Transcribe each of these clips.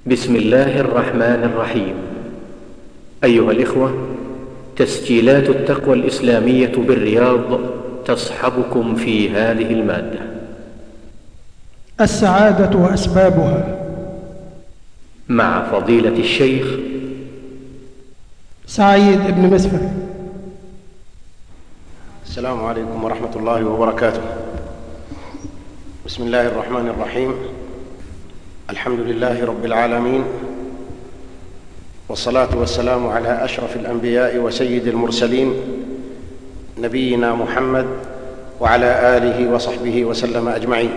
بسم الله الرحمن الرحيم. أيها الإخوة، تسجيلات التقوى الإسلامية بالرياض تصحبكم في هذه المادة. السعادة وأسبابها، مع فضيلة الشيخ سعيد بن مسفر. السلام عليكم ورحمة الله وبركاته. بسم الله الرحمن الرحيم. الحمد لله رب العالمين، والصلاة والسلام على أشرف الأنبياء وسيد المرسلين نبينا محمد وعلى آله وصحبه وسلم أجمعين.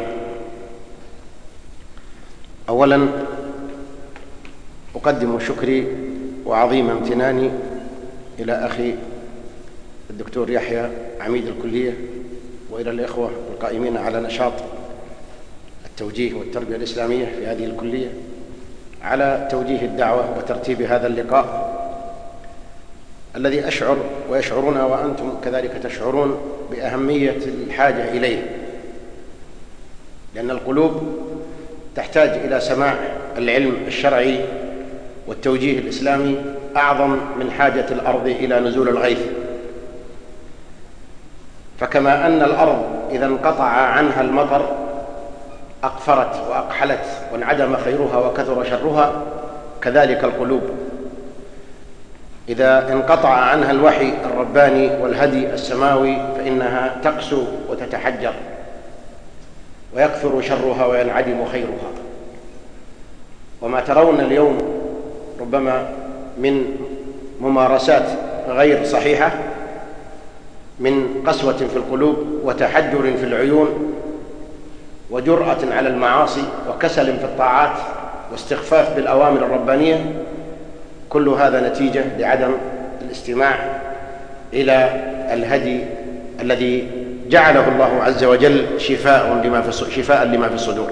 أولا أقدم شكري وعظيم امتناني إلى أخي الدكتور يحيى عميد الكلية، وإلى الإخوة القائمين على نشاط التوجيه والتربية الإسلامية في هذه الكلية على توجيه الدعوة وترتيب هذا اللقاء الذي أشعر ويشعرون وأنتم كذلك تشعرون بأهمية الحاجة إليه، لأن القلوب تحتاج إلى سماع العلم الشرعي والتوجيه الإسلامي أعظم من حاجة الأرض إلى نزول الغيث. فكما أن الأرض إذا انقطع عنها المطر أقفرت وأقحلت وانعدم خيرها وكثر شرها، كذلك القلوب إذا انقطع عنها الوحي الرباني والهدي السماوي فإنها تقسو وتتحجر ويكثر شرها وينعدم خيرها. وما ترون اليوم ربما من ممارسات غير صحيحة، من قسوة في القلوب وتحجر في العيون وجرأة على المعاصي وكسل في الطاعات واستخفاف بالأوامر الربانية، كل هذا نتيجة لعدم الاستماع إلى الهدي الذي جعله الله عز وجل شفاء لما في الصدور.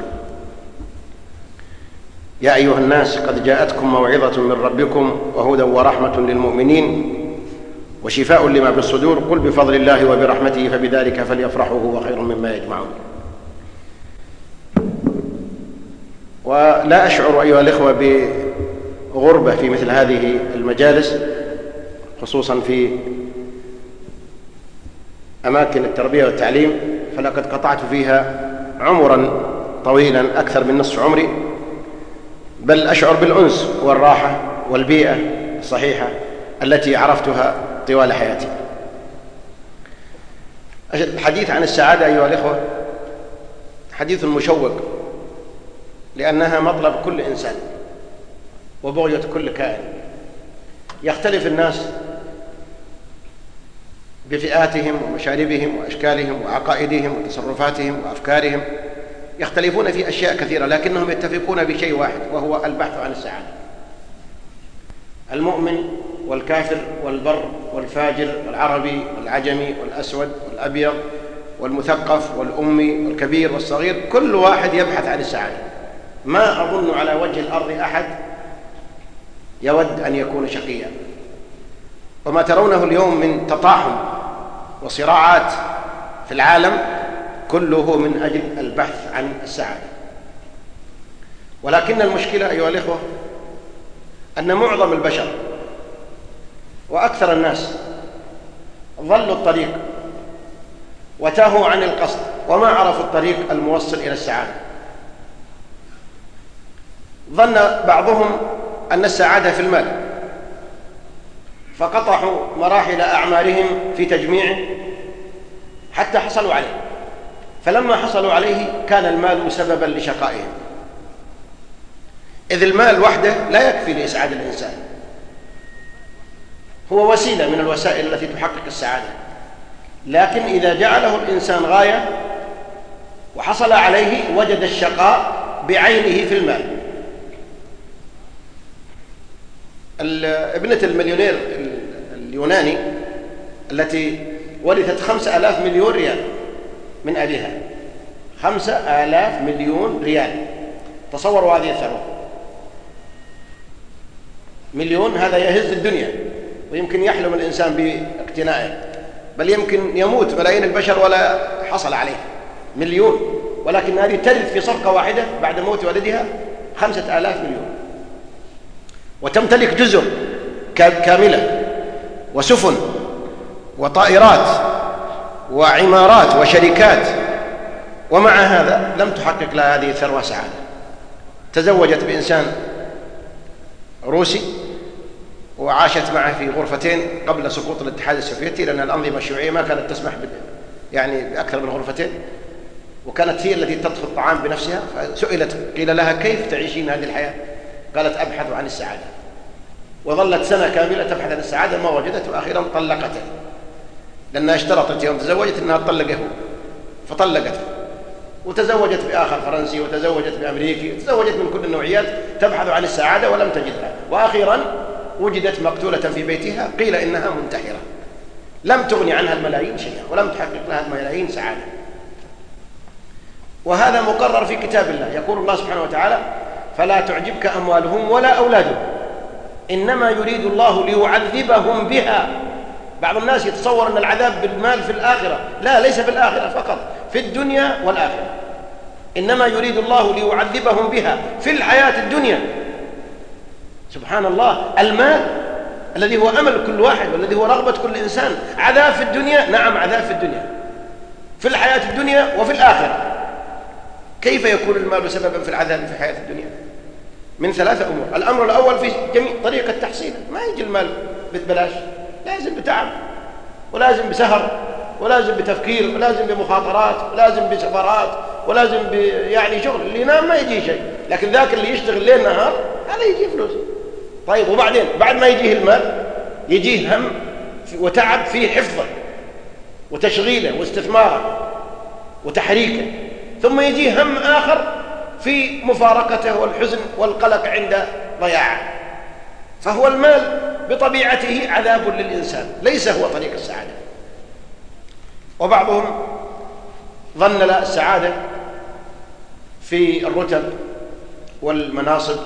يا أيها الناس قد جاءتكم موعظة من ربكم وهدى ورحمة للمؤمنين وشفاء لما في الصدور، قل بفضل الله وبرحمته فبذلك فليفرحوا هو خير مما يجمعون. ولا أشعر أيها الإخوة بغربة في مثل هذه المجالس، خصوصا في أماكن التربية والتعليم، فلقد قطعت فيها عمرا طويلا أكثر من نصف عمري، بل أشعر بالأنس والراحة والبيئة الصحيحة التي عرفتها طوال حياتي. الحديث عن السعادة أيها الإخوة حديث مشوق، لأنها مطلب كل إنسان وبغية كل كائن. يختلف الناس بفئاتهم ومشاربهم وأشكالهم وعقائدهم وتصرفاتهم وأفكارهم، يختلفون في أشياء كثيرة، لكنهم يتفقون بشيء واحد وهو البحث عن السعادة. المؤمن والكافر والبر والفاجر والعربي والعجمي والأسود والأبيض والمثقف والأمي والكبير والصغير، كل واحد يبحث عن السعادة. ما أظن على وجه الأرض أحد يود أن يكون شقيا. وما ترونه اليوم من تطاحن وصراعات في العالم كله من أجل البحث عن السعادة. ولكن المشكلة أيها الإخوة أن معظم البشر وأكثر الناس ضلوا الطريق وتاهوا عن القصد وما عرفوا الطريق الموصل إلى السعادة. ظن بعضهم أن السعادة في المال، فقطعوا مراحل أعمارهم في تجميعه حتى حصلوا عليه، فلما حصلوا عليه كان المال سببا لشقائهم، إذ المال وحده لا يكفي لإسعاد الإنسان، هو وسيلة من الوسائل التي تحقق السعادة، لكن إذا جعله الإنسان غاية وحصل عليه وجد الشقاء بعينه في المال. ابنة المليونير اليوناني التي ورثت 5,000 مليون ريال من أبيها، 5,000 مليون ريال، تصوروا هذه الثروة. مليون هذا يهز الدنيا، ويمكن يحلم الإنسان باقتنائه، بل يمكن يموت ملايين البشر ولا حصل عليه مليون، ولكن هذه ترث في صفقة واحدة بعد موت والدها 5,000 مليون. وتمتلك جزر كاملة وسفن وطائرات وعمارات وشركات، ومع هذا لم تحقق لها هذه الثروة سعادة. تزوجت بإنسان روسي وعاشت معه في غرفتين قبل سقوط الاتحاد السوفيتي، لأن الأنظمة الشيوعية ما كانت تسمح بأكثر من غرفتين، وكانت هي التي تطهي الطعام بنفسها. فسئلت قيل لها كيف تعيشين هذه الحياة؟ قالت أبحث عن السعادة. وظلت سنة كاملة تبحث عن السعادة ما وجدت، وأخيرا طلقته، لأنها اشترطت يوم تزوجت أنها تطلقه، فطلقته وتزوجت بآخر فرنسي وتزوجت بأمريكي وتزوجت من كل النوعيات تبحث عن السعادة ولم تجدها، وأخيرا وجدت مقتولة في بيتها قيل إنها منتحرة، لم تغني عنها الملايين شيئا ولم تحقق لها الملايين سعادة. وهذا مقرر في كتاب الله، يقول الله سبحانه وتعالى: فلا تعجبك أموالهم ولا أولادهم إنما يريد الله ليعذبهم بها. بعض الناس يتصور أن العذاب بالمال في الآخرة، لا، ليس في الآخرة فقط، في الدنيا والآخرة. إنما يريد الله ليعذبهم بها في الحياة الدنيا. سبحان الله، المال الذي هو أمل كل واحد والذي هو رغبة كل إنسان، عذاب في الدنيا، نعم عذاب في الدنيا، في الحياة الدنيا وفي الآخرة. كيف يكون المال سببا في العذاب في الحياة الدنيا؟ من 3 أمور. الأمر الأول في جميع طريقة تحصيله، ما يجي المال ببلاش، لازم بتعب ولازم بسهر ولازم بتفكير ولازم بمخاطرات ولازم بسفرات ولازم يعني شغل. اللي ينام ما يجي شيء، لكن ذاك اللي يشتغل ليل نهار هذا يجي فلوس. طيب وبعدين بعد ما يجيه المال يجيه هم وتعب في حفظه وتشغيله واستثماره وتحريكه، ثم يجيه هم آخر في مفارقته والحزن والقلق عند ضياعه. فهو المال بطبيعته عذاب للإنسان، ليس هو طريق السعادة. وبعضهم ظن السعادة في الرتب والمناصب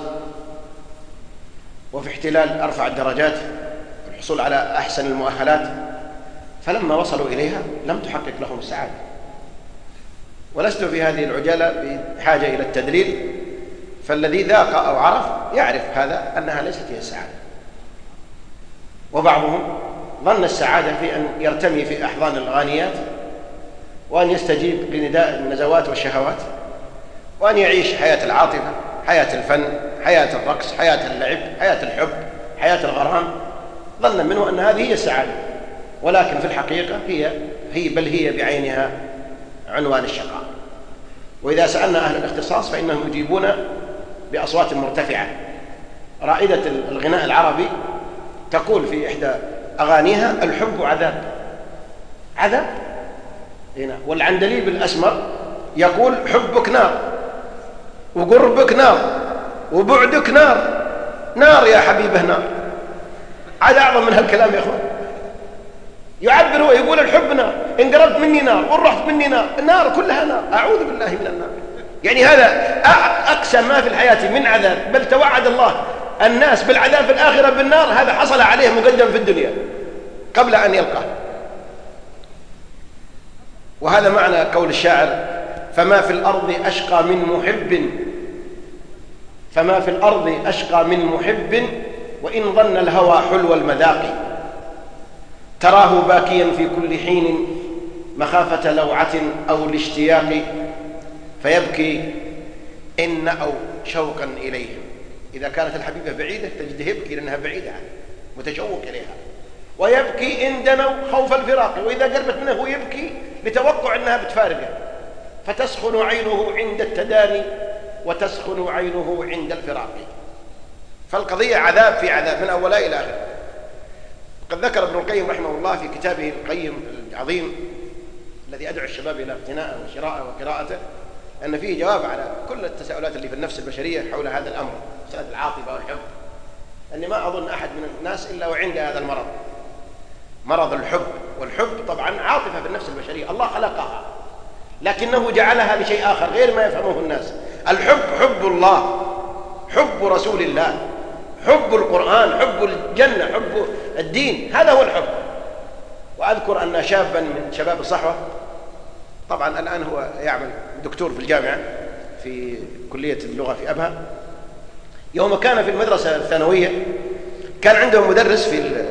وفي احتلال أرفع الدرجات والحصول على أحسن المؤهلات، فلما وصلوا إليها لم تحقق لهم السعادة. ولست في هذه العجالة بحاجة إلى التدليل، فالذي ذاق أو عرف يعرف هذا أنها ليست هي السعادة. وبعضهم ظن السعادة في أن يرتمي في أحضان الغانيات وأن يستجيب لنداء النزوات والشهوات وأن يعيش حياة العاطفة، حياة الفن، حياة الرقص، حياة اللعب، حياة الحب، حياة الغرام. ظن منه أن هذه هي السعادة، ولكن في الحقيقة هي بعينها عنوان الشقاء. وإذا سألنا أهل الاختصاص فإنهم يجيبون بأصوات مرتفعة. رائدة الغناء العربي تقول في إحدى أغانيها: الحب عذاب. عذاب هنا. والعندليب الأسمر يقول: حبك نار وقربك نار وبعدك نار، نار يا حبيبه نار. عاد أعظم من هالكلام يا أخوان. يعبر هو يقول الحب نار، إن قربت مني نار وإن رحت مني نار، النار كلها نار، أعوذ بالله من النار. يعني هذا أقسى ما في الحياة من عذاب، بل توعد الله الناس بالعذاب في الآخرة بالنار، هذا حصل عليه مقدم في الدنيا قبل أن يلقاه. وهذا معنى قول الشاعر: فما في الأرض أشقى من محب، فما في الأرض أشقى من محب وإن ظن الهوى حلو المذاق، تراه باكيا في كل حين مخافة لوعة أو الاشتياق، فيبكي إن أو شوقا إليهم. إذا كانت الحبيبة بعيدة تجده يبكي لأنها بعيدة عنه متشوق إليها، ويبكي إن دنوا خوف الفراق، وإذا قربت منه هو يبكي لتوقع أنها بتفارقه، فتسخن عينه عند التداني وتسخن عينه عند الفراق. فالقضية عذاب في عذاب من أولها إلى آخر. قد ذكر ابن القيم رحمه الله في كتابه القيم العظيم الذي أدعو الشباب إلى اقتناءه وشراءه وقراءته أن فيه جواب على كل التساؤلات اللي في النفس البشرية حول هذا الأمر، مسألة العاطفة والحب. أني ما أظن أحد من الناس إلا وعنده هذا المرض، مرض الحب. والحب طبعا عاطفة في النفس البشرية، الله خلقها لكنه جعلها لشيء آخر غير ما يفهمه الناس. الحب حب الله، حب رسول الله، حب القرآن، حب الجنة، حب الدين، هذا هو الحب. وأذكر أن شابا من شباب الصحوة، طبعا الآن هو يعمل دكتور في الجامعة في كلية اللغة في أبها، يوم كان في المدرسة الثانوية كان عندهم مدرس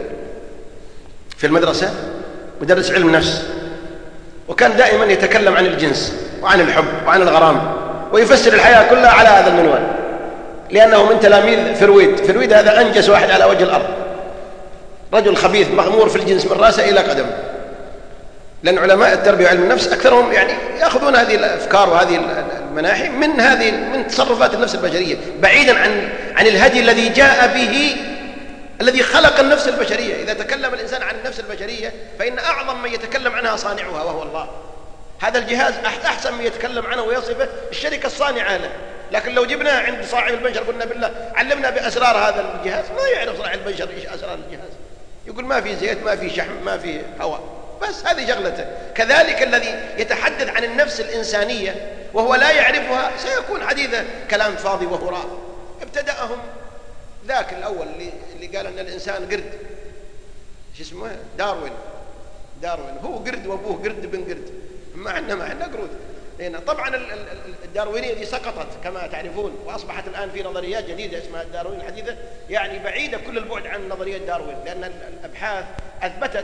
في المدرسة، مدرس علم نفس، وكان دائما يتكلم عن الجنس وعن الحب وعن الغرام، ويفسر الحياة كلها على هذا المنوال، لأنه من تلاميذ فرويد هذا أنجس واحد على وجه الأرض، رجل خبيث مغمور في الجنس من رأسه إلى قدمه. لأن علماء التربية وعلم النفس أكثرهم يعني يأخذون هذه الأفكار وهذه المناحي من تصرفات النفس البشرية، بعيدا عن الهدي الذي جاء به الذي خلق النفس البشرية. إذا تكلم الإنسان عن النفس البشرية فإن أعظم من يتكلم عنها صانعها وهو الله. هذا الجهاز أحسن من يتكلم عنه ويصفه الشركة الصانعة له، لكن لو جبناه عند صاحب البشر قلنا بالله علمنا بأسرار هذا الجهاز، ما يعرف صاحب البشر إيش أسرار الجهاز، يقول ما في زيت ما في شحم ما في هواء، بس هذه شغلته. كذلك الذي يتحدث عن النفس الإنسانية وهو لا يعرفها سيكون حديثه كلام فاضي وهراء. ابتدأهم ذاك الأول اللي قال أن الإنسان قرد، شو اسمه، داروين هو قرد وأبوه قرد بن قرد، ما عندنا قرود هنا. طبعا الداروينية دي سقطت كما تعرفون، وأصبحت الآن في نظريات جديدة اسمها الداروين الحديثة، يعني بعيدة كل البعد عن نظرية داروين، لأن الأبحاث أثبتت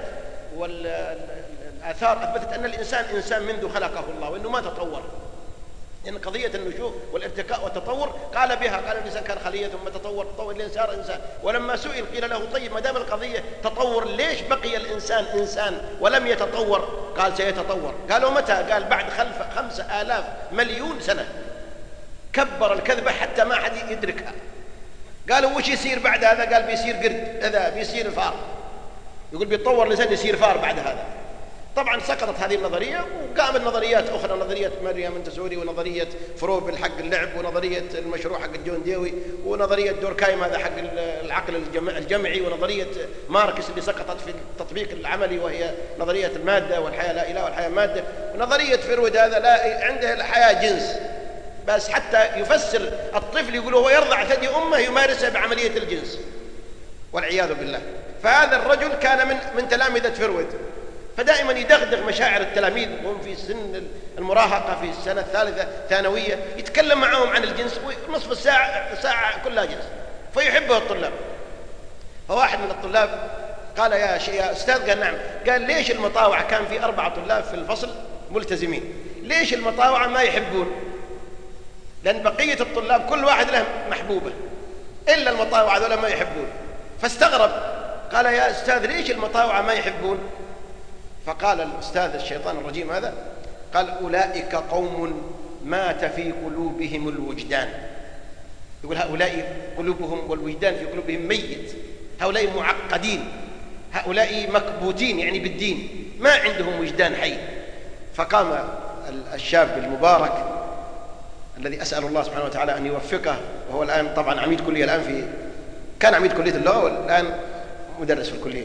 والآثار أثبتت أن الإنسان إنسان منذ خلقه الله، وأنه ما تطور. لأن قضية النشوء والارتقاء والتطور قال بها، قال الإنسان كان خلية ثم تطور الإنسان صار إنسان. ولما سئل قيل له طيب ما دام القضية تطور ليش بقي الإنسان إنسان ولم يتطور؟ قال سيتطور. قالوا متى؟ قال بعد 5,000 مليون سنة. كبر الكذبة حتى ما حد يدركها. قالوا وش يصير بعد هذا؟ قال بيصير قرد، هذا بيصير فار، يقول بيتطور الإنسان يصير فار بعد هذا. طبعا سقطت هذه النظرية وقامت نظريات أخرى، نظرية مريم منتسوري، ونظرية فروبل حق اللعب، ونظرية المشروع حق جون ديوي، ونظرية دوركايم هذا حق العقل الجمعي، ونظرية ماركس اللي سقطت في التطبيق العملي وهي نظرية المادة والحياة لا إله والحياة مادة، ونظرية فرويد هذا لا عنده الحياة جنس، بس حتى يفسر الطفل يقول هو يرضع ثدي أمه يمارسها بعملية الجنس والعياذ بالله. فهذا الرجل كان من تلامذة فرويد، فدائما يدغدغ مشاعر التلاميذ وهم في سن المراهقة في السنة الثالثة ثانوية، يتكلم معهم عن الجنس نصف ساعة كلها جنس، فيحبه الطلاب. فواحد من الطلاب قال يا أستاذ، قال نعم، قال ليش المطاوعة كان في 4 طلاب في الفصل ملتزمين، ليش المطاوعة ما يحبون؟ لأن بقية الطلاب كل واحد له محبوبة إلا المطاوعة ذولا ما يحبون. فاستغرب قال يا أستاذ ليش المطاوعة ما يحبون؟ فقال الأستاذ الشيطان الرجيم هذا، قال أولئك قوم مات في قلوبهم الوجدان. يقول هؤلاء قلوبهم والوجدان في قلوبهم ميت، هؤلاء معقدين، هؤلاء مكبوتين يعني بالدين، ما عندهم وجدان حي. فقام الشاب المبارك الذي أسأل الله سبحانه وتعالى أن يوفقه، وهو الآن طبعا عميد كلية، الآن كان عميد كلية اللغة والآن مدرس في الكلية،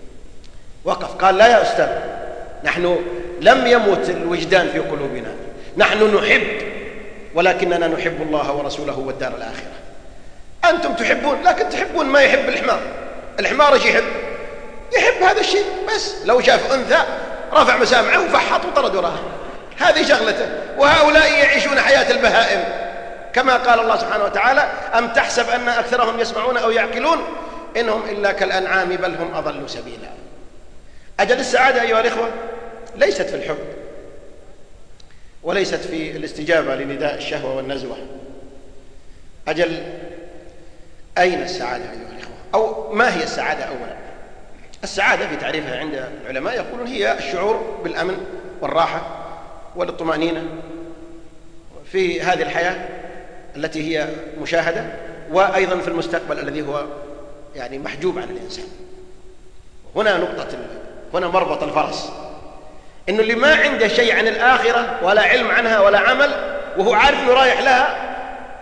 وقف قال لا يا أستاذ، نحن لم يمت الوجدان في قلوبنا، نحن نحب، ولكننا نحب الله ورسوله والدار الآخرة. أنتم تحبون، لكن تحبون ما يحب الحمار ايش يحب هذا الشيء، بس لو شاف أنثى رفع مسامعه وفحط وطرد وراها، هذه شغلته. وهؤلاء يعيشون حياة البهائم، كما قال الله سبحانه وتعالى أم تحسب أن أكثرهم يسمعون أو يعقلون إنهم إلا كالأنعام بل هم أضل سبيلا. أجل السعادة أيها الإخوة ليست في الحب، وليست في الاستجابة لنداء الشهوة والنزوة. أجل أين السعادة أيها الإخوة؟ أو ما هي السعادة أولا؟ السعادة في تعريفها عند العلماء يقولون هي الشعور بالأمن والراحة والطمأنينة في هذه الحياة التي هي مشاهدة، وأيضا في المستقبل الذي هو يعني محجوب عن الإنسان. هنا مربط الفرس، إنه اللي ما عنده شيء عن الآخرة ولا علم عنها ولا عمل وهو عارف إنه رايح لها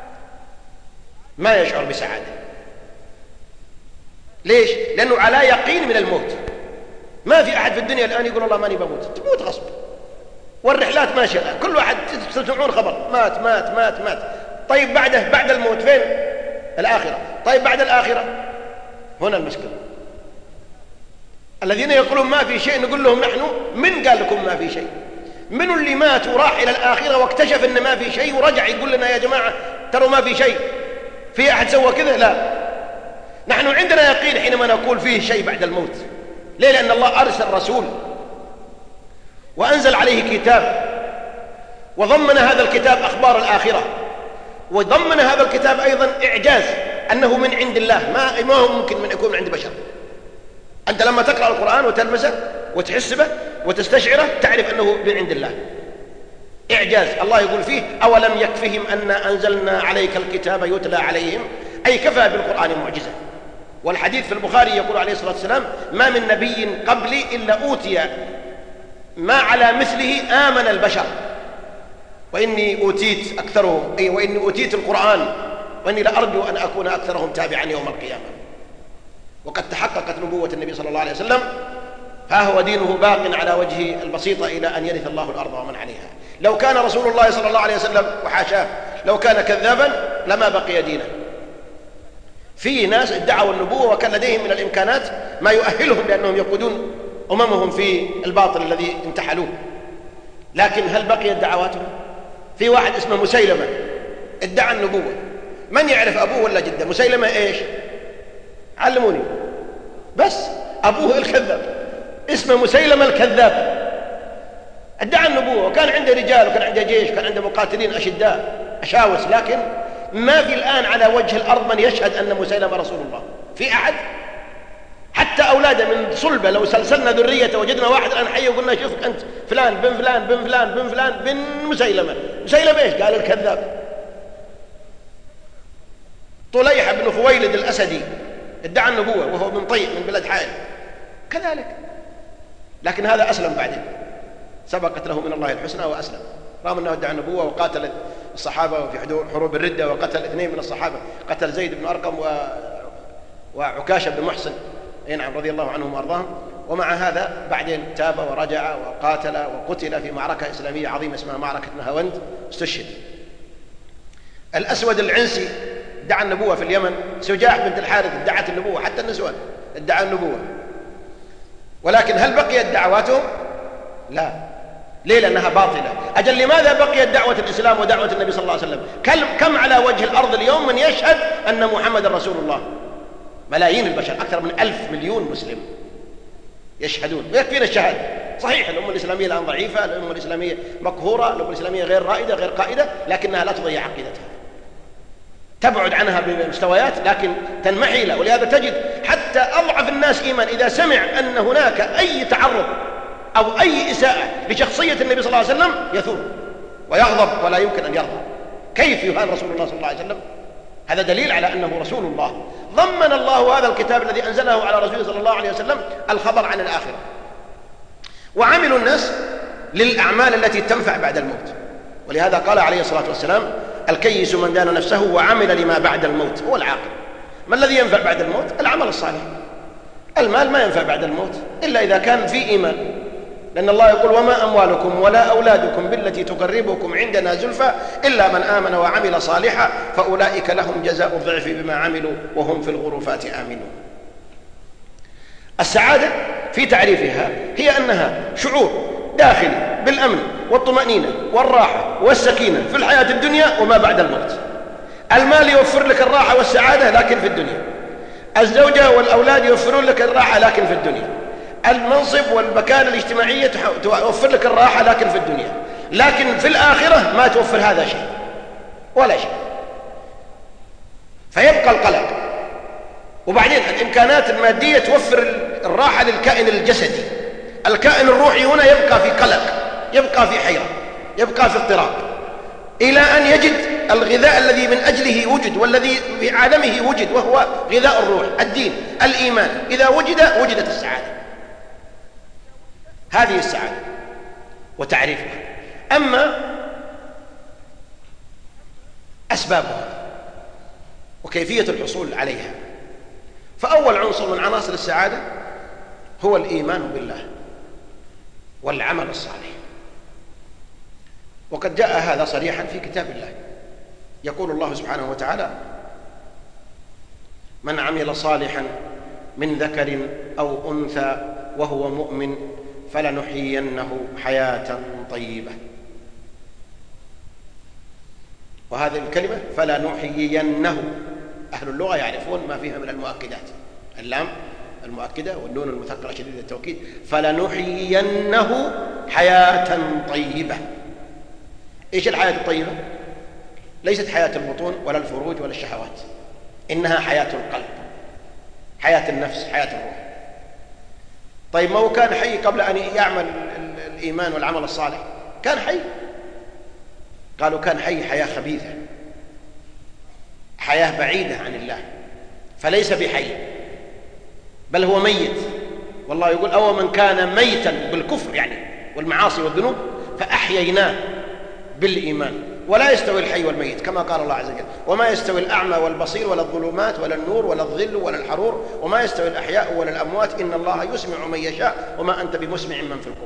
ما يشعر بسعادة. ليش؟ لأنه على يقين من الموت. ما في أحد في الدنيا الآن يقول الله ماني بموت، تموت غصب، والرحلات ماشية، كل واحد تسمعون خبر مات مات مات مات. طيب بعد الموت فين؟ الآخرة. طيب بعد الآخرة هنا المشكلة. الذين يقولون ما في شيء نقول لهم نحن من قال لكم ما في شيء؟ من اللي مات وراح إلى الآخرة واكتشف إن ما في شيء ورجع يقول لنا يا جماعة تروا ما في شيء؟ في أحد سوى كذا؟ لا. نحن عندنا يقين حينما نقول فيه شيء بعد الموت. ليه؟ لأن الله أرسل رسول وأنزل عليه كتاب، وضمن هذا الكتاب أخبار الآخرة، وضمن هذا الكتاب أيضا إعجاز أنه من عند الله، ما هو ممكن من يكون من عند بشر. أنت لما تقرأ القرآن وتلمسه وتحسبه وتستشعره تعرف أنه من عند الله. إعجاز. الله يقول فيه: أولم يكفهم أن أنزلنا عليك الكتاب يتلى عليهم، أي كفى بالقرآن معجزة. والحديث في البخاري يقول عليه الصلاة والسلام: ما من نبي قبلي إلا أوتي ما على مثله آمن البشر، وإني أوتيت أكثرهم، أي وإني أوتيت القرآن، وإني لأرجو أن أكون أكثرهم تابعا يوم القيامة. وقد تحققت نبوة النبي صلى الله عليه وسلم، ها هو دينه باق على وجه البسيطة إلى أن يرث الله الأرض ومن عليها. لو كان رسول الله صلى الله عليه وسلم، وحاشاه، لو كان كذابا لما بقي دينه. في ناس ادعوا النبوة وكان لديهم من الإمكانات ما يؤهلهم لأنهم يقودون أممهم في الباطل الذي انتحلوه، لكن هل بقيت دعواتهم؟ في واحد اسمه مسيلمة ادعى النبوة. من يعرف أبوه ولا جده؟ مسيلمة إيش؟ علموني. بس أبوه الكذاب، اسمه مسيلمة الكذاب، ادعى النبوة، وكان عنده رجال وكان عنده جيش، كان عنده مقاتلين أشداء أشاوس، لكن ما في الآن على وجه الأرض من يشهد أن مسيلمة رسول الله. في أحد؟ حتى أولاده من صلبة لو سلسلنا ذريته وجدنا واحد الآن حي وقلنا: شوفك أنت فلان بن فلان بن فلان بن فلان بن مسيلمة. مسيلمة إيش؟ قال: الكذاب. طليحة بن خويلد الأسدي ادعى النبوة وهو من طيء من بلاد حائل كذلك، لكن هذا أسلم بعدين، سبقت له من الله الحسنى وأسلم، رغم أنه ادعى النبوة وقاتل الصحابة في حروب الردة، وقتل 2 من الصحابة، قتل زيد بن أرقم وعكاشة بن محسن، نعم، رضي الله عنهم وأرضاهم. ومع هذا بعدين تاب ورجع وقاتل وقتل في معركة إسلامية عظيمة اسمها معركة نهاوند، استشهد. الأسود العنسي ادعى النبوة في اليمن، سجاح بنت الحارث ادعت النبوة، حتى النسوان ادعى النبوة، ولكن هل بقيت دعواتهم؟ لا. ليه؟ لأنها باطلة. أجل لماذا بقيت دعوة الإسلام ودعوة النبي صلى الله عليه وسلم؟ كم على وجه الأرض اليوم من يشهد أن محمد رسول الله؟ ملايين البشر، أكثر من 1,000 مليون مسلم يشهدون، ويكفينا الشهادة. صحيح الأمة الإسلامية الآن ضعيفة، الأمة الإسلامية مقهورة، الأمة الإسلامية غير رائدة غير قائدة، لكنها لا تضيع عقيدتها، تبعد عنها بمستويات لكن تنمحي له. ولهذا تجد حتى أضعف الناس إيمان إذا سمع أن هناك أي تعرض أو أي إساءة لشخصية النبي صلى الله عليه وسلم يثور ويغضب ولا يمكن أن يرضى. كيف يهان رسول الله صلى الله عليه وسلم؟ هذا دليل على أنه رسول الله. ضمن الله هذا الكتاب الذي أنزله على رسوله صلى الله عليه وسلم الخبر عن الآخرة، وعملوا الناس للأعمال التي تنفع بعد الموت. ولهذا قال عليه الصلاة والسلام: الكيس من دان نفسه وعمل لما بعد الموت هو العاقل. ما الذي ينفع بعد الموت؟ العمل الصالح. المال ما ينفع بعد الموت إلا إذا كان في إيمان، لأن الله يقول: وما أموالكم ولا أولادكم بالتي تقربكم عندنا زلفى إلا من آمن وعمل صالحا فأولئك لهم جزاء الضعف بما عملوا وهم في الغرفات آمنون. السعادة في تعريفها هي أنها شعور داخلي بالأمن والطمأنينة والراحة والسكينة في الحياة الدنيا وما بعد الموت. المال يوفر لك الراحة والسعادة لكن في الدنيا، الزوجة والأولاد يوفرون لك الراحة لكن في الدنيا، المنصب والمكانة الاجتماعية توفر لك الراحة لكن في الدنيا، لكن في الآخرة ما توفر هذا شيء ولا شيء، فيبقى القلق. وبعدين الإمكانات المادية توفر الراحة للكائن الجسدي، الكائن الروحي هنا يبقى في قلق، يبقى في حيرة، يبقى في اضطراب، إلى أن يجد الغذاء الذي من أجله وجد والذي في عالمه وجد، وهو غذاء الروح، الدين، الإيمان. إذا وجدت السعادة. هذه السعادة وتعريفها. أما أسبابها وكيفية الحصول عليها، فأول عنصر من عناصر السعادة هو الإيمان بالله والعمل الصالح. وقد جاء هذا صريحا في كتاب الله، يقول الله سبحانه وتعالى: من عمل صالحا من ذكر أو أنثى وهو مؤمن فلنحيينه حياة طيبة. وهذه الكلمة فلنحيينه أهل اللغة يعرفون ما فيها من المؤكدات، اللام المؤكدة والنون المثقلة شديدة التوكيد. فلنحيينه حياة طيبة. إيش الحياة الطيبة؟ ليست حياة البطون ولا الفروج ولا الشهوات، إنها حياة القلب، حياة النفس، حياة الروح. طيب ما هو كان حي قبل أن يعمل الإيمان والعمل الصالح؟ كان حي. قالوا كان حي حياة خبيثة، حياة بعيدة عن الله، فليس بحي بل هو ميت. والله يقول أو من كان ميتا بالكفر يعني والمعاصي والذنوب فأحييناه بالإيمان. ولا يستوي الحي والميت كما قال الله عز وجل: وما يستوي الأعمى والبصير ولا الظلمات ولا النور ولا الظل ولا الحرور وما يستوي الأحياء ولا الأموات إن الله يسمع من يشاء وما أنت بمسمع من في القبور.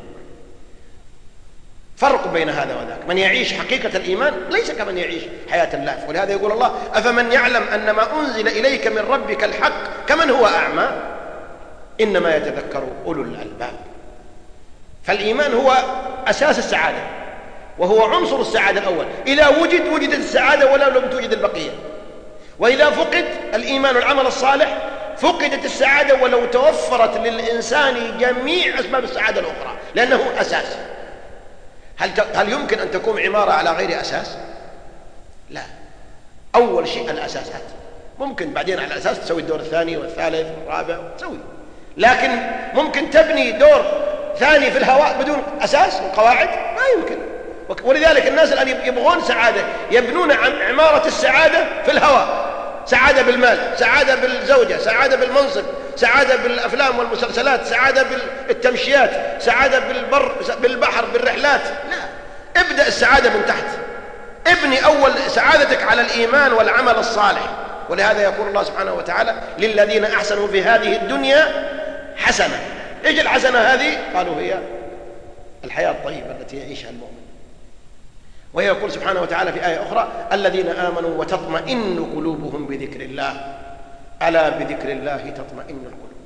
فرق بين هذا وذاك. من يعيش حقيقة الإيمان ليس كمن يعيش حياة اللهف. ولهذا يقول الله: أفمن يعلم أن ما أنزل إليك من ربك الحق كمن هو أعمى إنما يتذكر أولو الألباب. فالإيمان هو أساس السعادة وهو عنصر السعادة الأول. إذا وجدت السعادة ولا لم توجد البقية. وإذا فقد الإيمان والعمل الصالح فقدت السعادة ولو توفرت للإنسان جميع أسباب السعادة الأخرى، لأنه أساس. هل يمكن أن تقوم عمارة على غير أساس؟ لا. أول شيء الأساسات، ممكن بعدين على الأساس تسوي الدور الثاني والثالث والرابع تسوي، لكن ممكن تبني دور ثاني في الهواء بدون أساس وقواعد؟ ما يمكن. ولذلك الناس الآن يبغون سعادة، يبنون عمارة السعادة في الهواء. سعادة بالمال، سعادة بالزوجة، سعادة بالمنصب، سعادة بالأفلام والمسلسلات، سعادة بالتمشيات، سعادة بالبحر، بالرحلات. لا، ابدأ السعادة من تحت. ابني أول سعادتك على الإيمان والعمل الصالح. ولهذا يقول الله سبحانه وتعالى: للذين أحسنوا في هذه الدنيا حسنة. إيش الحسنة هذه؟ قالوا هي الحياة الطيبة التي يعيشها المؤمن. ويقول سبحانه وتعالى في آية أخرى: الذين آمنوا وتطمئن قلوبهم بذكر الله ألا بذكر الله تطمئن القلوب.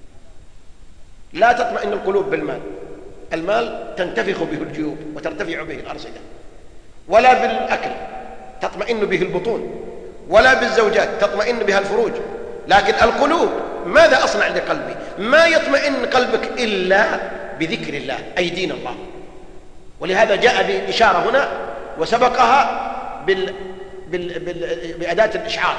لا تطمئن القلوب بالمال، المال تنتفخ به الجيوب وترتفع به الأرصدة، ولا بالأكل تطمئن به البطون، ولا بالزوجات تطمئن بها الفروج. لكن القلوب ماذا أصنع لقلبي؟ ما يطمئن قلبك إلا بذكر الله، أي دين الله. ولهذا جاء بإشارة هنا وسبقها بأداة الإشعار: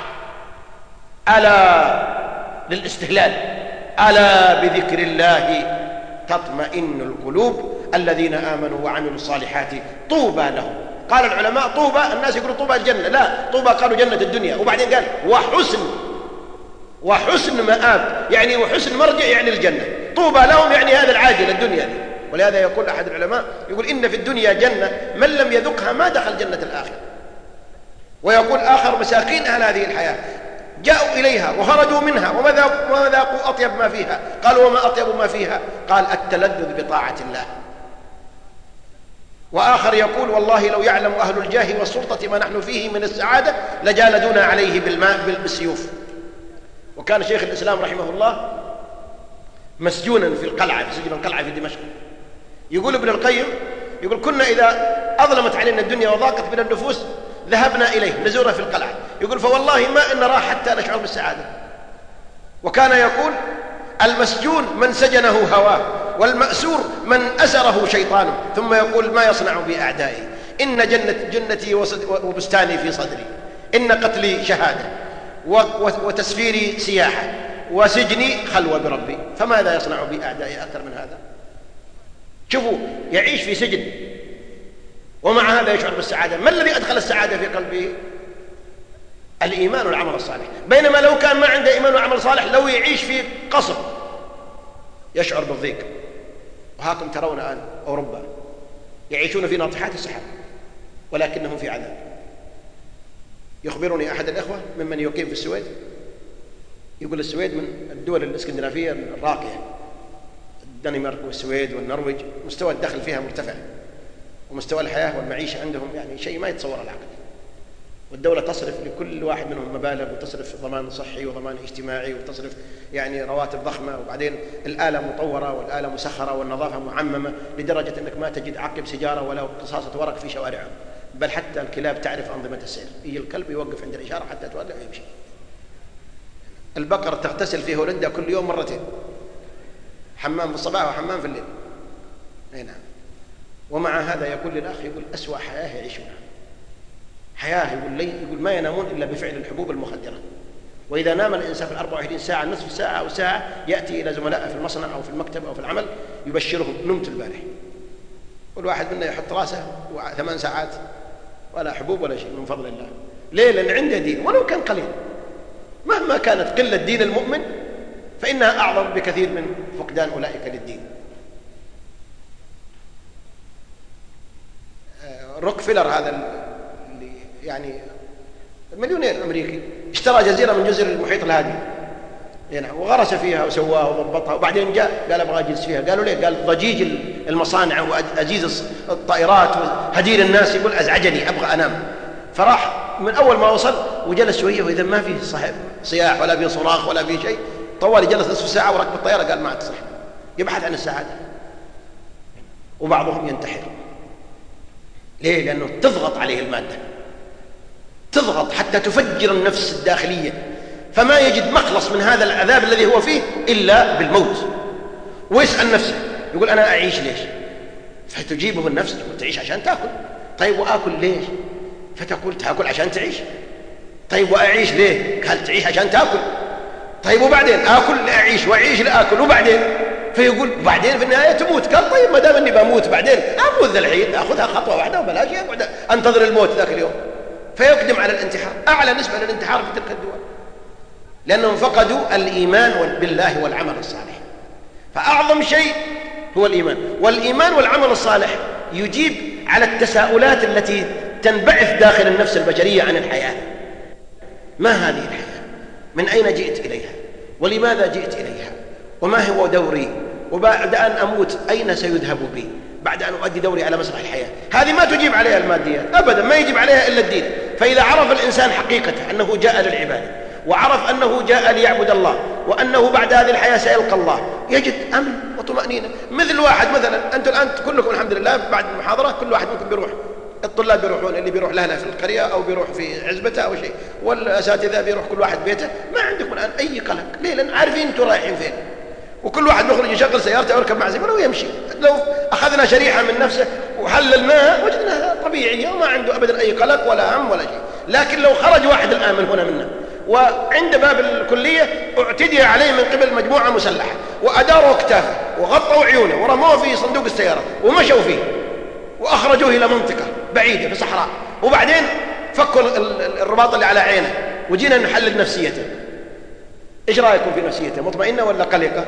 ألا للاستهلال، ألا بذكر الله تطمئن القلوب الذين آمنوا وعملوا الصالحات طوبى لهم. قال العلماء طوبى، الناس يقولوا طوبى الجنة، لا، طوبى قالوا جنة الدنيا. وبعدين قال وحسن مآب، يعني وحسن مرجع يعني الجنة. طوبى لهم يعني هذا العاجل الدنيا دي. ولهذا يقول أحد العلماء يقول: إن في الدنيا جنة من لم يذقها ما دخل جنة الآخرة. ويقول آخر: مساكين أهل هذه الحياة جاءوا إليها وخرجوا منها وما ذاقوا أطيب ما فيها. قالوا: وما أطيب ما فيها؟ قال: التلذذ بطاعة الله. وآخر يقول: والله لو يعلم أهل الجاه والسلطة ما نحن فيه من السعادة لجالدونا عليه بالسيوف. وكان شيخ الإسلام رحمه الله مسجونا في القلعة، في سجن القلعة في دمشق. يقول ابن القيم، يقول: كنا إذا أظلمت علينا الدنيا وضاقت بنا النفوس ذهبنا إليه نزوره في القلعة. يقول: فوالله ما إن راح حتى نشعر بالسعادة. وكان يقول: المسجون من سجنه هواه، والمأسور من أسره شيطانه. ثم يقول: ما يصنع بي أعدائي؟ إن جنتي وبستاني في صدري، إن قتلي شهادة وتسفيري سياحة وسجني خلوة بربي، فماذا يصنع بي أعدائي أكثر من هذا؟ شوفوا، يعيش في سجن ومع هذا يشعر بالسعادة. ما الذي أدخل السعادة في قلبه؟ الإيمان والعمل الصالح. بينما لو كان ما عنده إيمان وعمل صالح، لو يعيش في قصر يشعر بالضيق. وهاكم ترون الآن أوروبا يعيشون في ناطحات السحاب ولكنهم في عذاب. يخبرني أحد الإخوة ممن يقيم في السويد، يقول: السويد من الدول الإسكندنافية الراقية، الدنمارك والسويد والنرويج، مستوى الدخل فيها مرتفع، ومستوى الحياة والمعيشة عندهم يعني شيء ما يتصور العقل. والدولة تصرف لكل واحد منهم مبالغ، وتصرف ضمان صحي وضمان اجتماعي، وتصرف يعني رواتب ضخمة، وبعدين الآلة مطورة والآلة مسخرة والنظافة معممة لدرجة أنك ما تجد عقب سيجارة ولا قصاصة ورق في شوارعهم، بل حتى الكلاب تعرف أنظمة السير. يجي الكلب يوقف عند الإشارة حتى تولع ويمشي. البقر تغتسل في هولندا كل يوم مرتين، حمام في الصباح وحمام في الليل. أي نعم. ومع هذا يقول للأخ، يقول أسوأ حياة يعيشونها حياة، يقول ما ينامون إلا بفعل الحبوب المخدرة. وإذا نام الإنسان في 24 ساعة نصف ساعة أو ساعة يأتي إلى زملائه في المصنع أو في المكتب أو في العمل يبشرهم نمت البارح. كل واحد منا يحط راسه 8 ساعات ولا حبوب ولا شيء من فضل الله. ليه؟ لأن عنده دين ولو كان قليل. مهما كانت قلة دين المؤمن فإنها أعظم بكثير من فقدان أولئك للدين. روكفيلر هذا اللي يعني مليونير أمريكي اشترى جزيرة من جزر المحيط الهادي وغرس فيها وسواها وضبطها، وبعدين جاء قال أبغى أجلس فيها. قالوا ليه؟ قال ضجيج المصانع وأجيز الطائرات وهدير الناس يقول أزعجني أبغى أنام. فراح من أول ما وصل وجلس شوية، وإذا ما فيه صياح ولا فيه صراخ ولا فيه شيء، طوالي جلس نصف ساعة وركب الطيارة قال ما تصح، يبحث عن السعادة. وبعضهم ينتحر. ليه؟ لأنه تضغط عليه المادة، تضغط حتى تفجر النفس الداخلية، فما يجد مخلص من هذا العذاب الذي هو فيه إلا بالموت. ويسأل نفسه يقول أنا أعيش ليش؟ فتجيبه النفس تقول تعيش عشان تأكل. طيب وآكل ليش؟ فتقول تأكل عشان تعيش. طيب وأعيش ليه؟ قال تعيش عشان تأكل. طيب وبعدين آكل لأعيش وأعيش لأكل وبعدين؟ فيقول بعدين في النهاية تموت. قال طيب ما دام اني بموت بعدين اموت ذا الحين، اخذها خطوه واحده وبلاش اقعد انتظر الموت ذاك اليوم. فيقدم على الانتحار. اعلى نسبه للانتحار في تلك الدول لانهم فقدوا الايمان بالله والعمل الصالح. فاعظم شيء هو الايمان، والايمان والعمل الصالح يجيب على التساؤلات التي تنبعث داخل النفس البشريه عن الحياه. ما هذه الحياه؟ من اين جئت اليها؟ ولماذا جئت اليها؟ وما هو دوري؟ وبعد أن أموت أين سيذهب بي بعد أن أؤدي دوري على مسرح الحياة؟ هذه ما تجيب عليها الماديات أبدا، ما يجيب عليها إلا الدين. فإذا عرف الإنسان حقيقته أنه جاء للعبادة، وعرف أنه جاء ليعبد الله، وأنه بعد هذه الحياة سيلقى الله، يجد أمن وطمأنينة. مثل واحد مثلا أنتم الآن كلكم الحمد لله بعد المحاضرة كل واحد منكم بيروح، الطلاب بيروحون، اللي بيروح لهنا في القرية أو بيروح في عزبته أو شيء، والأساتذة بيروح كل واحد بيته. ما عندكم الآن أي قلق. ليه؟ لأن عارفين أنتم رايحين فين، وكل واحد بيخرج يشغل سيارته ويركب مع زميله ويمشي. لو أخذنا شريحة من نفسه وحللناها وجدناها طبيعية وما عنده أبدا أي قلق ولا هم ولا شيء. لكن لو خرج واحد الآن من هنا منا وعند باب الكلية اعتدي عليه من قبل مجموعة مسلحة وأداروا أكتافه وغطوا عيونه ورموه في صندوق السيارة ومشوا فيه وأخرجوه إلى منطقة بعيدة في صحراء، وبعدين فكوا الرباط اللي على عينه وجينا نحلل نفسيته، إيش رأيكم في نفسيته؟ مطمئنة ولا قلقة؟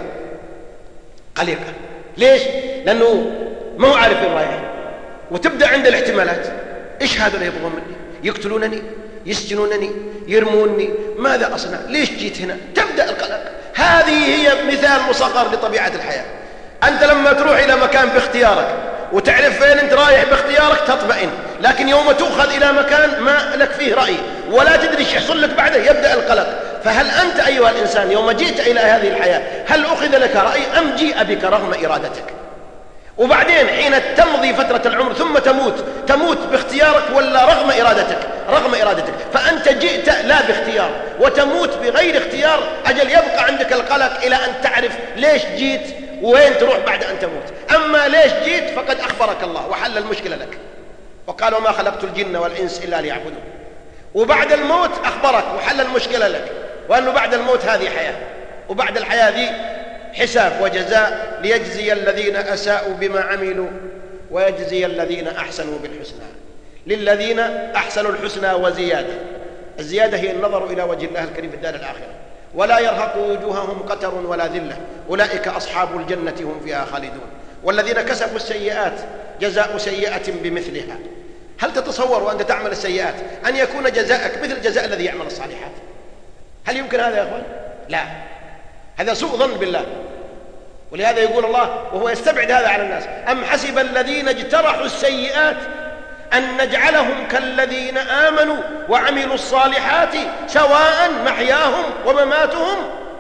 قلقة. ليش؟ لأنه ما هو عارف وين رايح، وتبدأ عند الاحتمالات. إيش هذا اللي يبغون مني؟ يقتلونني، يسجنونني، يرمونني، ماذا أصنع؟ ليش جيت هنا؟ تبدأ القلق. هذه هي مثال مصغر لطبيعة الحياة. أنت لما تروح إلى مكان باختيارك وتعرف فين أنت رايح باختيارك تطمئن، لكن يوم تؤخذ إلى مكان ما لك فيه رأي ولا تدري ايش يحصل لك بعده يبدأ القلق. فهل أنت أيها الإنسان يوم جئت إلى هذه الحياة هل أخذ لك رأي أم جيء بك رغم إرادتك؟ وبعدين حين تمضي فترة العمر ثم تموت باختيارك ولا رغم إرادتك؟ رغم إرادتك. فأنت جئت لا باختيار وتموت بغير اختيار. أجل يبقى عندك القلق إلى أن تعرف ليش جيت وين تروح بعد أن تموت. أما ليش جيت فقد أخبرك الله وحل المشكلة لك، وقال وما خلقت الجن والإنس إلا ليعبدون. وبعد الموت أخبرك وحل المشكلة لك، وأنه بعد الموت هذه حياة، وبعد الحياة ذي حساب وجزاء ليجزي الذين أساءوا بما عملوا ويجزي الذين أحسنوا بالحسنى. للذين أحسنوا الحسنى وزيادة. الزيادة هي النظر إلى وجه الله الكريم في الدار الآخرة، ولا يرهق وجوههم قتر ولا ذلة، أولئك أصحاب الجنة هم فيها خالدون. والذين كسبوا السيئات جزاء سيئة بمثلها. هل تتصور وأنت تعمل السيئات أن يكون جزاءك مثل جزاء الذي يعمل الصالحات؟ هل يمكن هذا يا أخوان؟ لا، هذا سوء ظن بالله. ولهذا يقول الله وهو يستبعد هذا على الناس: أم حسب الذين اجترحوا السيئات أن نجعلهم كالذين آمنوا وعملوا الصالحات سواء محياهم ومماتهم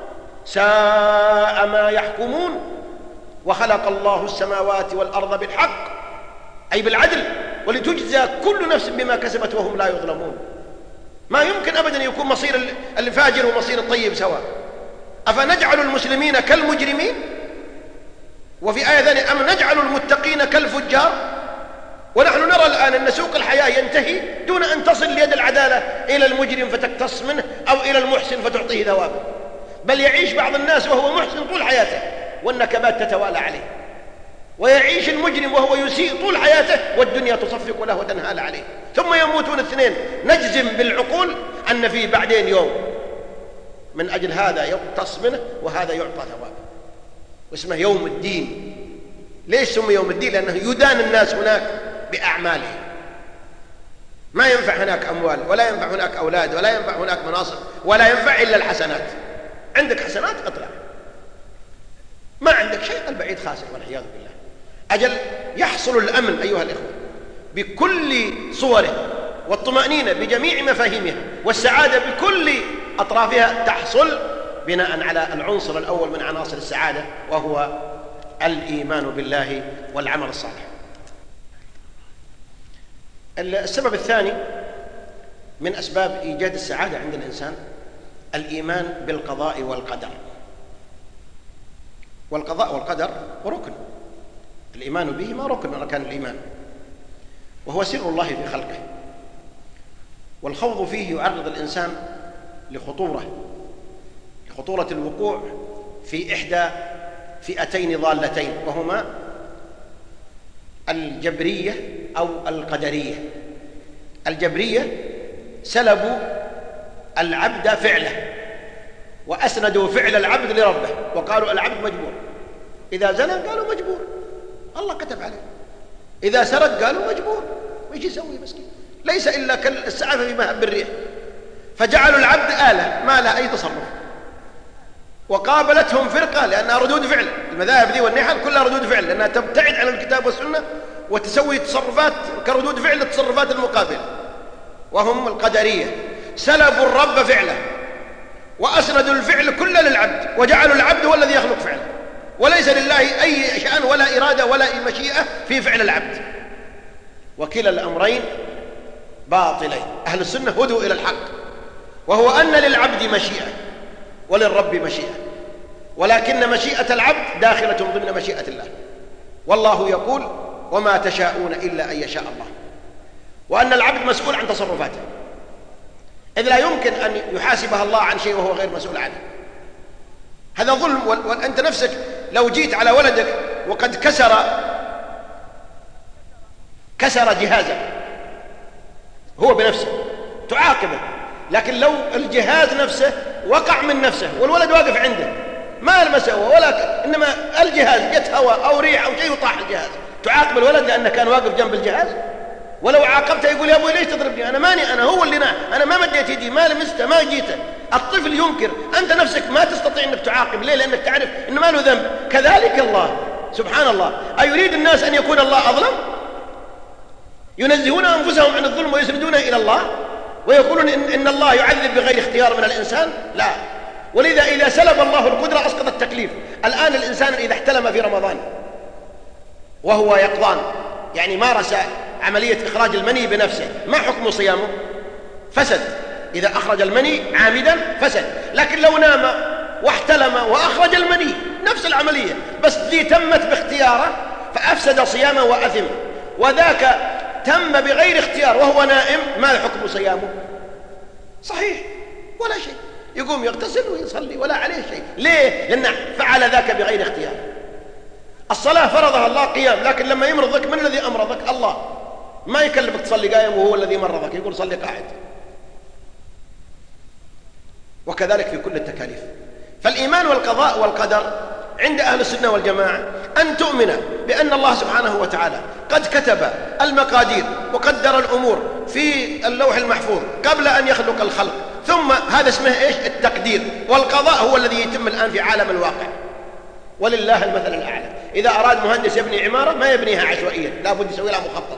ساء ما يحكمون. وخلق الله السماوات والأرض بالحق أي بالعدل، ولتجزى كل نفس بما كسبت وهم لا يظلمون. ما يمكن أبدا يكون مصير الفاجر ومصير الطيب سواء. أفنجعل المسلمين كالمجرمين؟ وفي آية ثانية أم نجعل المتقين كالفجار؟ ونحن نرى الآن أن سوق الحياة ينتهي دون أن تصل يد العدالة إلى المجرم فتقتص منه أو إلى المحسن فتعطيه ثوابه، بل يعيش بعض الناس وهو محسن طول حياته والنكبات تتوالى عليه، ويعيش المجرم وهو يسيء طول حياته والدنيا تصفق له وتنهال عليه، ثم يموتون الاثنين. نجزم بالعقول أن فيه بعدين يوم من أجل هذا يقتص منه وهذا يعطى ثوابه، واسمه يوم الدين. ليش سمي يوم الدين؟ لأنه يدان الناس هناك بأعمالهم. ما ينفع هناك أموال، ولا ينفع هناك أولاد، ولا ينفع هناك مناصب، ولا ينفع إلا الحسنات. عندك حسنات اطلع، ما عندك شيء البعيد خاسر والعياذ بالله. أجل يحصل الأمن أيها الإخوة بكل صوره، والطمأنينة بجميع مفاهيمها، والسعادة بكل أطرافها تحصل بناء على العنصر الأول من عناصر السعادة، وهو الإيمان بالله والعمل الصالح. السبب الثاني من أسباب إيجاد السعادة عند الإنسان الإيمان بالقضاء والقدر. والقضاء والقدر ركن، الإيمان بهما ركن من أركان الإيمان، وهو سر الله في خلقه، والخوض فيه يعرض الإنسان لخطورة الوقوع في إحدى فئتين ضالتين، وهما الجبرية أو القدرية. الجبرية سلبوا العبد فعله وأسندوا فعل العبد لربه، وقالوا العبد مجبور. إذا زنى قالوا مجبور، الله كتب عليه. إذا سرق قالوا مجبور، ويجي يسوي مسكين؟ ليس إلا كالسعافة في مهب الريح. فجعلوا العبد آلة ما لها أي تصرف، وقابلتهم فرقة لأنها ردود فعل. المذاهب ذي والنحل كلها ردود فعل، لأنها تبتعد عن الكتاب والسنة وتسوي تصرفات كردود فعل للتصرفات المقابلة، وهم القدرية. سلبوا الرب فعله وأسندوا الفعل كله للعبد، وجعلوا العبد هو الذي يخلق فعله، وليس لله أي شأن ولا إرادة ولا مشيئة في فعل العبد. وكلا الأمرين باطلين. أهل السنة هدوا إلى الحق، وهو أن للعبد مشيئة وللرب مشيئة، ولكن مشيئة العبد داخلة ضمن مشيئة الله. والله يقول وما تشاءون إلا أن يشاء الله، وأن العبد مسؤول عن تصرفاته، إذ لا يمكن أن يحاسبها الله عن شيء وهو غير مسؤول عنه. هذا ظلم. وأنت نفسك لو جيت على ولدك وقد كسر جهازك هو بنفسه تعاقبه، لكن لو الجهاز نفسه وقع من نفسه والولد واقف عنده ما لمسه ولا إنما الجهاز جت هواء أو ريح أو شيء وطاح الجهاز، تعاقب الولد لأنه كان واقف جنب الجهاز؟ ولو عاقبته يقول يا أبوي ليش تضربني؟ أنا ماني، أنا هو اللي أنا ما مديت يدي، ما لمسته، ما جيته. الطفل ينكر، أنت نفسك ما تستطيع أنك تعاقب. ليه؟ لأنك تعرف أنه ما له ذنب. كذلك الله سبحان الله. أيريد الناس أن يكون الله أظلم؟ ينزهون أنفسهم عن الظلم ويسندونه إلى الله ويقولون إن الله يعذب بغير اختيار من الإنسان؟ لا. ولذا إذا سلب الله القدرة أسقط التكليف. الآن الإنسان إذا احتلم في رمضان وهو يقظان، يعني مارس عملية إخراج المني بنفسه، ما حكم صيامه؟ فسد. إذا أخرج المني عامدا فسد. لكن لو نام واحتلم وأخرج المني نفس العملية، بس ذي تمت باختياره فأفسد صيامه وأثم، وذاك تم بغير اختيار وهو نائم، ما حكم صيامه؟ صحيح ولا شيء، يقوم يغتسل ويصلي ولا عليه شيء. ليه؟ لأنه فعل ذاك بغير اختيار. الصلاة فرضها الله قيام، لكن لما يمرضك من الذي أمرضك؟ الله. ما يكلفك تصلي قائم وهو الذي مرضك، يقول صلي قاعد. وكذلك في كل التكاليف. فالإيمان والقضاء والقدر عند أهل السنة والجماعة أن تؤمن بأن الله سبحانه وتعالى قد كتب المقادير وقدر الأمور في اللوح المحفوظ قبل أن يخلق الخلق، ثم هذا اسمه إيش؟ التقدير. والقضاء هو الذي يتم الآن في عالم الواقع، ولله المثل الأعلى. إذا أراد مهندس يبني عمارة ما يبنيها عشوائيا، لا بد يسوي لها مخطط،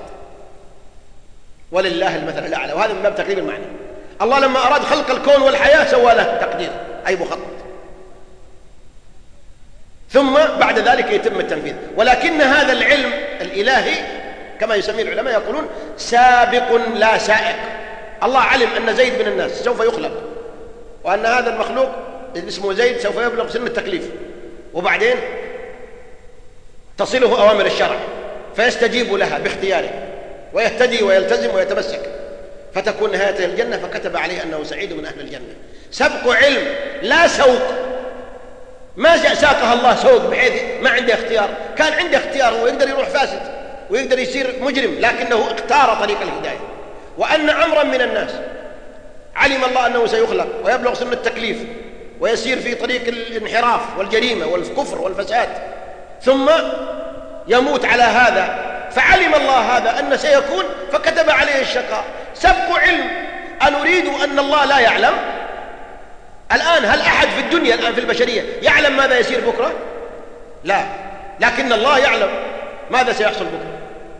ولله المثل الأعلى. وهذا من باب تقدير المعنى. الله لما أراد خلق الكون والحياة سوى له تقدير أي مخطط، ثم بعد ذلك يتم التنفيذ. ولكن هذا العلم الإلهي كما يسميه العلماء يقولون سابق لا سائق. الله علم أن زيد من الناس سوف يخلق، وأن هذا المخلوق اسمه زيد سوف يبلغ سن التكليف، وبعدين تصله أوامر الشرع فيستجيب لها باختياره ويهتدي ويلتزم ويتمسك، فتكون نهايته الجنة، فكتب عليه أنه سعيد من أهل الجنة. سبق علم لا سوق، ما ساقها الله سوق بحيث ما عنده اختيار، كان عنده اختيار ويقدر يروح فاسد ويقدر يصير مجرم، لكنه اختار طريق الهداية. وأن أمرا من الناس علم الله أنه سيخلق ويبلغ سن التكليف ويسير في طريق الانحراف والجريمة والكفر والفساد، ثم يموت على هذا، فعلم الله هذا أن سيكون فكتب عليه الشقاء. سبق علم. أنريد أن الله لا يعلم؟ الآن هل أحد في الدنيا الآن في البشرية يعلم ماذا يسير بكرة؟ لا، لكن الله يعلم ماذا سيحصل بكرة.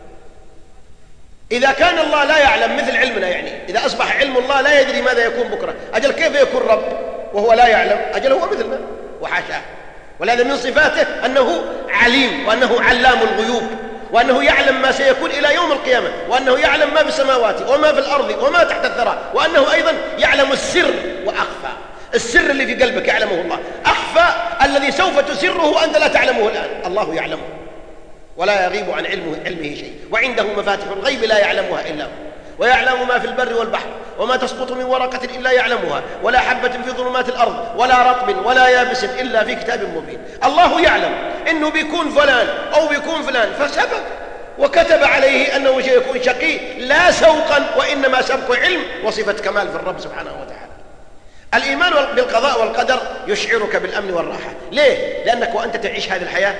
إذا كان الله لا يعلم مثل علمنا، يعني إذا أصبح علم الله لا يدري ماذا يكون بكرة، أجل كيف يكون رب وهو لا يعلم؟ أجل هو مثلنا وحاشاه. ولهذا من صفاته أنه عليم، وأنه علام الغيوب، وأنه يعلم ما سيكون إلى يوم القيامة، وأنه يعلم ما في السماوات وما في الأرض وما تحت الثرى، وأنه أيضا يعلم السر وأخفى. السر اللي في قلبك يعلمه الله، أخفى الذي سوف تسره أنت لا تعلمه الآن الله يعلمه، ولا يغيب عن علمه شيء. وعنده مفاتح الغيب لا يعلمها إلا هو، ويعلم ما في البر والبحر، وما تسقط من ورقة إلا يعلمها، ولا حبة في ظلمات الأرض ولا رطب ولا يابس إلا في كتاب مبين. الله يعلم إنه بيكون فلان أو بيكون فلان، فسبق وكتب عليه أنه سيكون شقي، لا سوقا وإنما سبق علم وصفة كمال في الرب سبحانه وتعالى. الإيمان بالقضاء والقدر يشعرك بالأمن والراحة. ليه؟ لأنك وأنت تعيش هذه الحياة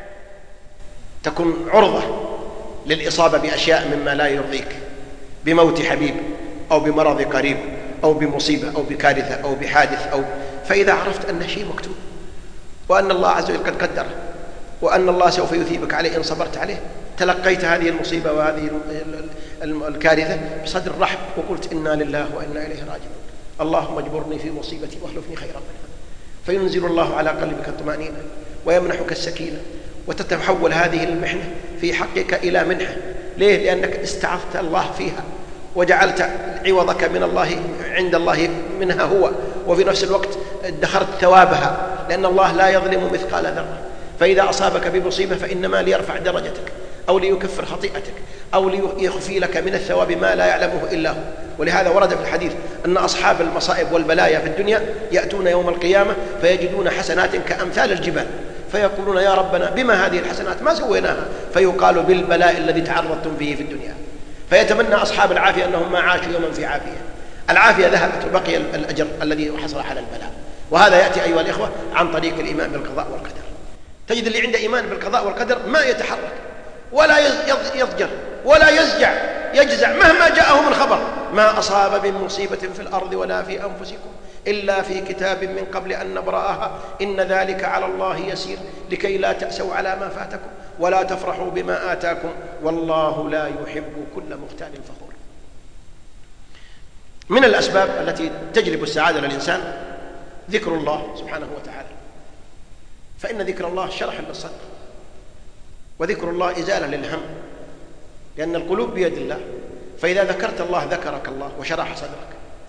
تكون عرضة للإصابة بأشياء مما لا يرضيك، بموت حبيب أو بمرض قريب أو بمصيبة أو بكارثة أو بحادث فإذا عرفت أن شيء مكتوب، وأن الله عز وجل قد قدره، وأن الله سوف يثيبك عليه إن صبرت عليه، تلقيت هذه المصيبة وهذه الكارثة بصدر رحب وقلت إنا لله وإنا إليه راجعون، اللهم اجبرني في مصيبتي واخلفني خيرا منها. فينزل الله على قلبك الطمأنينة ويمنحك السكينة، وتتحول هذه المحنة في حقك إلى منحة. ليه؟ لأنك استعظت الله فيها وجعلت عوضك من الله عند الله منها هو، وفي نفس الوقت ادخرت ثوابها، لأن الله لا يظلم مثقال ذرة. فإذا أصابك بمصيبة فإنما ليرفع درجتك أو ليكفر خطيئتك أو ليخفي لك من الثواب ما لا يعلمه إلا هو. ولهذا ورد في الحديث أن أصحاب المصائب والبلايا في الدنيا يأتون يوم القيامة فيجدون حسنات كأمثال الجبال، فيقولون يا ربنا بما هذه الحسنات ما سويناها؟ فيقال بالبلاء الذي تعرضتم فيه في الدنيا. فيتمنى أصحاب العافية أنهم ما عاشوا يوما في عافية، العافية ذهبت وبقي الأجر الذي حصل على البلاء. وهذا يأتي أيها الإخوة عن طريق الإيمان بالقضاء والقدر. تجد اللي عنده إيمان بالقضاء والقدر ما يتحرك ولا يضجر ولا يجزع مهما جاءه من خبر. ما أصاب من مصيبة في الأرض ولا في أنفسكم إلا في كتاب من قبل أن نبرأها إن ذلك على الله يسير لكي لا تأسوا على ما فاتكم ولا تفرحوا بما آتاكم والله لا يحب كل مختال فخور. من الأسباب التي تجلب السعادة للإنسان ذكر الله سبحانه وتعالى، فإن ذكر الله شرح للصدر، وذكر الله إزالة للهم، لأن القلوب بيد الله، فإذا ذكرت الله ذكرك الله وشرح صدرك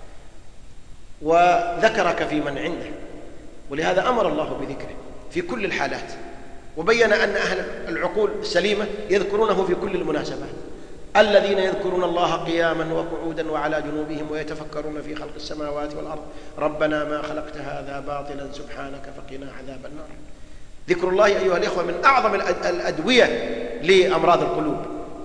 وذكرك في من عنده. ولهذا أمر الله بذكره في كل الحالات، وبين أن أهل العقول السليمة يذكرونه في كل المناسبات. الذين يذكرون الله قياما وقعودا وعلى جنوبهم ويتفكرون في خلق السماوات والأرض ربنا ما خلقت هذا باطلا سبحانك فقنا عذاب النار. ذكر الله أيها الإخوة من أعظم الأدوية لأمراض القلوب.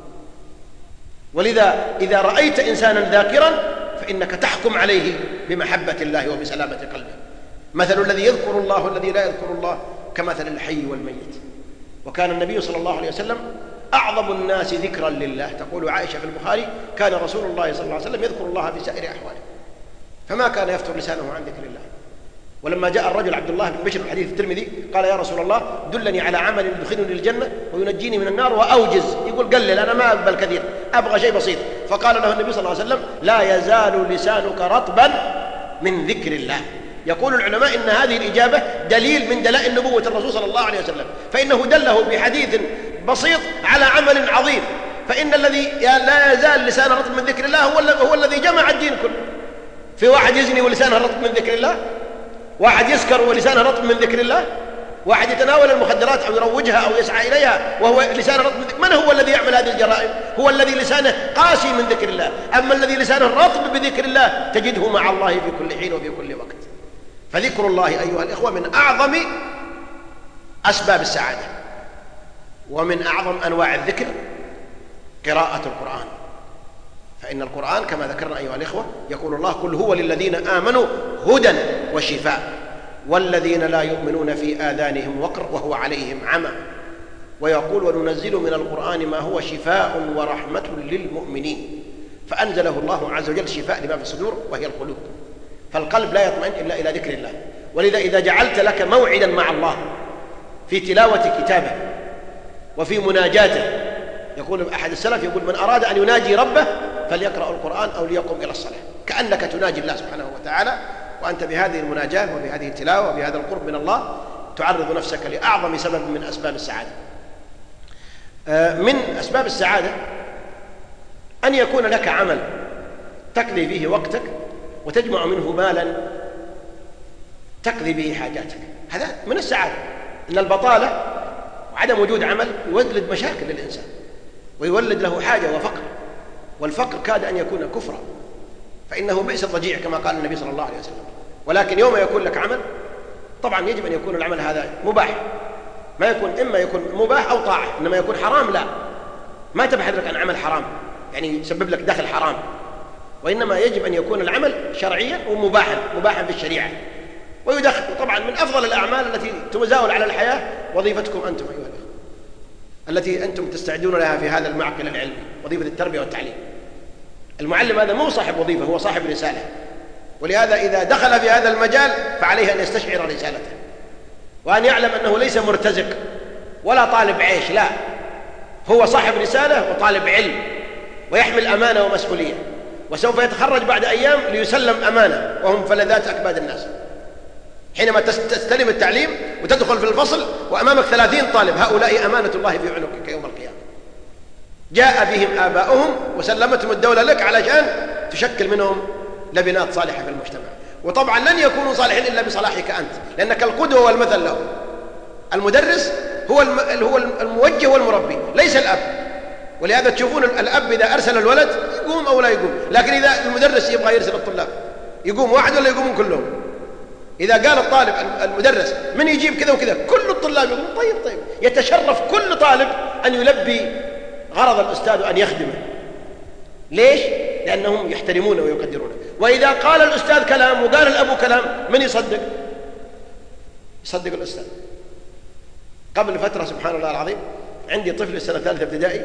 ولذا إذا رأيت إنسانا ذاكرا فإنك تحكم عليه بمحبة الله وبسلامة قلبه. مثل الذي يذكر الله والذي لا يذكر الله كمثل الحي والميت. وكان النبي صلى الله عليه وسلم أعظم الناس ذكرا لله. تقول عائشة في البخاري كان رسول الله صلى الله عليه وسلم يذكر الله في سائر أحواله، فما كان يفتر لسانه عن ذكر الله. ولما جاء الرجل عبد الله بن بشر الحديث الترمذي قال يا رسول الله دلني على عمل يدخلني الجنة وينجيني من النار وأوجز، يقول قلل أنا ما أقبل كثير أبغى شيء بسيط. فقال له النبي صلى الله عليه وسلم لا يزال لسانك رطبا من ذكر الله. يقول العلماء إن هذه الإجابة دليل من دلائل نبوة الرسول صلى الله عليه وسلم، فإنه دله بحديث بسيط على عمل عظيم. فإن الذي لا يزال لسانه رطب من ذكر الله هو الذي جمع الدين كله. في واحد يزني ولسانه رطب من ذكر الله؟ واحد يسكر ولسانه رطب من ذكر الله، واحد يتناول المخدرات أو يروجها أو يسعى إليها وهو لسانه رطب من ذكر. من هو الذي يعمل هذه الجرائم؟ هو الذي لسانه قاسي من ذكر الله. أما الذي لسانه رطب بذكر الله تجده مع الله في كل حين وفي كل وقت. فذكر الله أيها الإخوة من أعظم أسباب السعادة، ومن أعظم أنواع الذكر قراءة القرآن. فإن القرآن كما ذكرنا أيها الإخوة يقول الله: قل هو للذين آمنوا هدى وشفاء والذين لا يؤمنون في آذانهم وقر وهو عليهم عمى. ويقول: وننزل من القرآن ما هو شفاء ورحمة للمؤمنين. فأنزله الله عز وجل شفاء لما في الصدور وهي القلوب. فالقلب لا يطمئن إلا إلى ذكر الله. ولذا إذا جعلت لك موعدا مع الله في تلاوة كتابه وفي مناجاته، يقول أحد السلف يقول: من أراد أن يناجي ربه فليقرأ القرآن أو ليقم إلى الصلاة. كأنك تناجي الله سبحانه وتعالى، وأنت بهذه المناجاة وبهذه التلاوة وبهذا القرب من الله تعرض نفسك لأعظم سبب من أسباب السعادة. من أسباب السعادة أن يكون لك عمل تقضي فيه وقتك وتجمع منه مالا تقضي به حاجاتك. هذا من السعادة. إن البطالة وعدم وجود عمل يولد مشاكل للإنسان ويولد له حاجة وفقر، والفقر كاد أن يكون كفرا، فإنه بئس الضجيع كما قال النبي صلى الله عليه وسلم. ولكن يوم يكون لك عمل، طبعا يجب أن يكون العمل هذا مباح، ما يكون إما يكون مباح أو طاعة، إنما يكون حرام لا، ما تبحث لك عن عمل حرام يعني يسبب لك دخل حرام، وإنما يجب أن يكون العمل شرعيا ومباحا في الشريعة ويدخل. طبعا من أفضل الأعمال التي تزاول على الحياة وظيفتكم أنتم أيها الأخوة التي أنتم تستعدون لها في هذا المعقل العلمي، وظيفة التربية والتعليم. المعلم هذا مو صاحب وظيفة، هو صاحب رسالة، ولهذا إذا دخل في هذا المجال فعليه أن يستشعر رسالته، وأن يعلم أنه ليس مرتزق ولا طالب عيش، لا، هو صاحب رسالة وطالب علم ويحمل أمانة ومسؤولية، وسوف يتخرج بعد أيام ليسلم أمانة وهم فلذات أكباد الناس. حينما تستلم التعليم وتدخل في الفصل وأمامك 30 طالب، هؤلاء أمانة الله في عنقك يوم القيامة. جاء بهم آباؤهم وسلمتهم الدولة لك علشان تشكل منهم لبنات صالحة في المجتمع. وطبعا لن يكونوا صالحين إلا بصلاحك أنت، لأنك القدوة والمثل له. المدرس هو الموجه والمربي، ليس الأب. ولهذا تشوفون الأب إذا أرسل الولد يقوم أو لا يقوم، لكن إذا المدرس يبغى يرسل الطلاب يقوم واحد ولا يقومون كلهم. إذا قال الطالب المدرس من يجيب كذا وكذا كل الطلاب يقولون طيب، يتشرف كل طالب أن يلبي غرض الأستاذ وأن يخدمه. ليش؟ لأنهم يحترمونه ويقدرونه. وإذا قال الأستاذ كلام وقال الأب كلام، من يصدق الأستاذ. قبل فترة سبحان الله العظيم عندي طفل السنة 3 ابتدائي،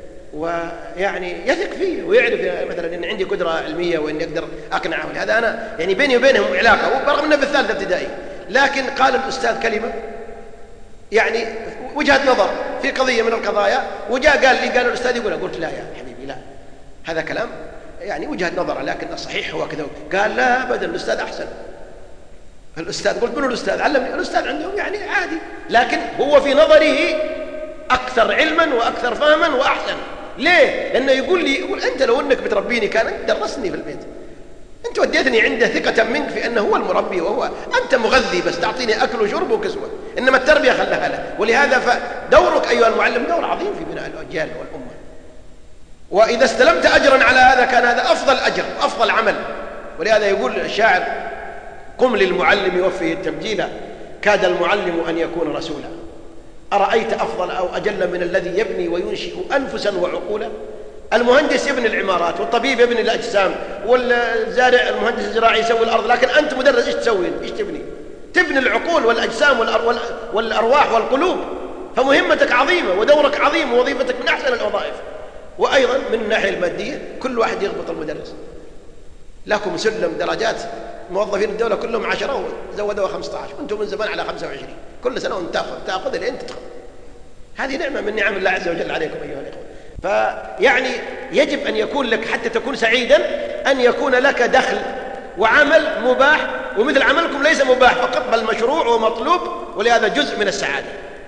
ويعني يثق فيه ويعرف مثلا ان عندي قدره علميه واني اقدر اقنعه، ولهذا انا يعني بيني وبينهم علاقه برغم انه في 3 ابتدائي. لكن قال الاستاذ كلمه يعني وجهه نظر في قضيه من القضايا، وجاء قال الاستاذ يقول، قلت لا يا حبيبي لا، هذا كلام يعني وجهه نظر لكن الصحيح هو كذا. قال لا ابدا الاستاذ احسن. الاستاذ قلت منو الاستاذ؟ علمني. الاستاذ عندهم يعني عادي، لكن هو في نظره اكثر علما واكثر فهما واحسن. ليه؟ لأنه يقول أنت لو أنك بتربيني كان أنت درسني في البيت، أنت وديتني عنده ثقة منك في أنه هو المربي، وهو أنت مغذي بس تعطيني أكل وشرب وكسوة، إنما التربية خلها له. ولهذا فدورك أيها المعلم دور عظيم في بناء الأجيال والأمة. وإذا استلمت أجرا على هذا كان هذا أفضل أجر وأفضل عمل. ولهذا يقول الشاعر: قم للمعلم يوفيه التبجيل، كاد المعلم أن يكون رسولا. أرأيت أفضل أو أجل من الذي يبني وينشئ أنفسا وعقولا؟ المهندس يبني العمارات، والطبيب يبني الأجسام، والزارع المهندس الزراعي يسوي الأرض، لكن أنت مدرس إيش تسوي؟ إيش تبني؟ تبني العقول والأجسام والأرواح والقلوب. فمهمتك عظيمة ودورك عظيم ووظيفتك من أحسن الوظائف. وأيضا من الناحية المادية كل واحد يضبط المدرس. لكم سلم درجات، موظفين الدولة كلهم 10 وزودوا 15، وانتم من زمان على 25. كل سنة وانت تأخذ لين تدخل. هذه نعمة من نعم الله عز وجل عليكم أيها الإخوة. فيعني يجب أن يكون لك حتى تكون سعيدا أن يكون لك دخل وعمل مباح، ومثل عملكم ليس مباح فقط بل مشروع ومطلوب، ولهذا جزء من السعادة.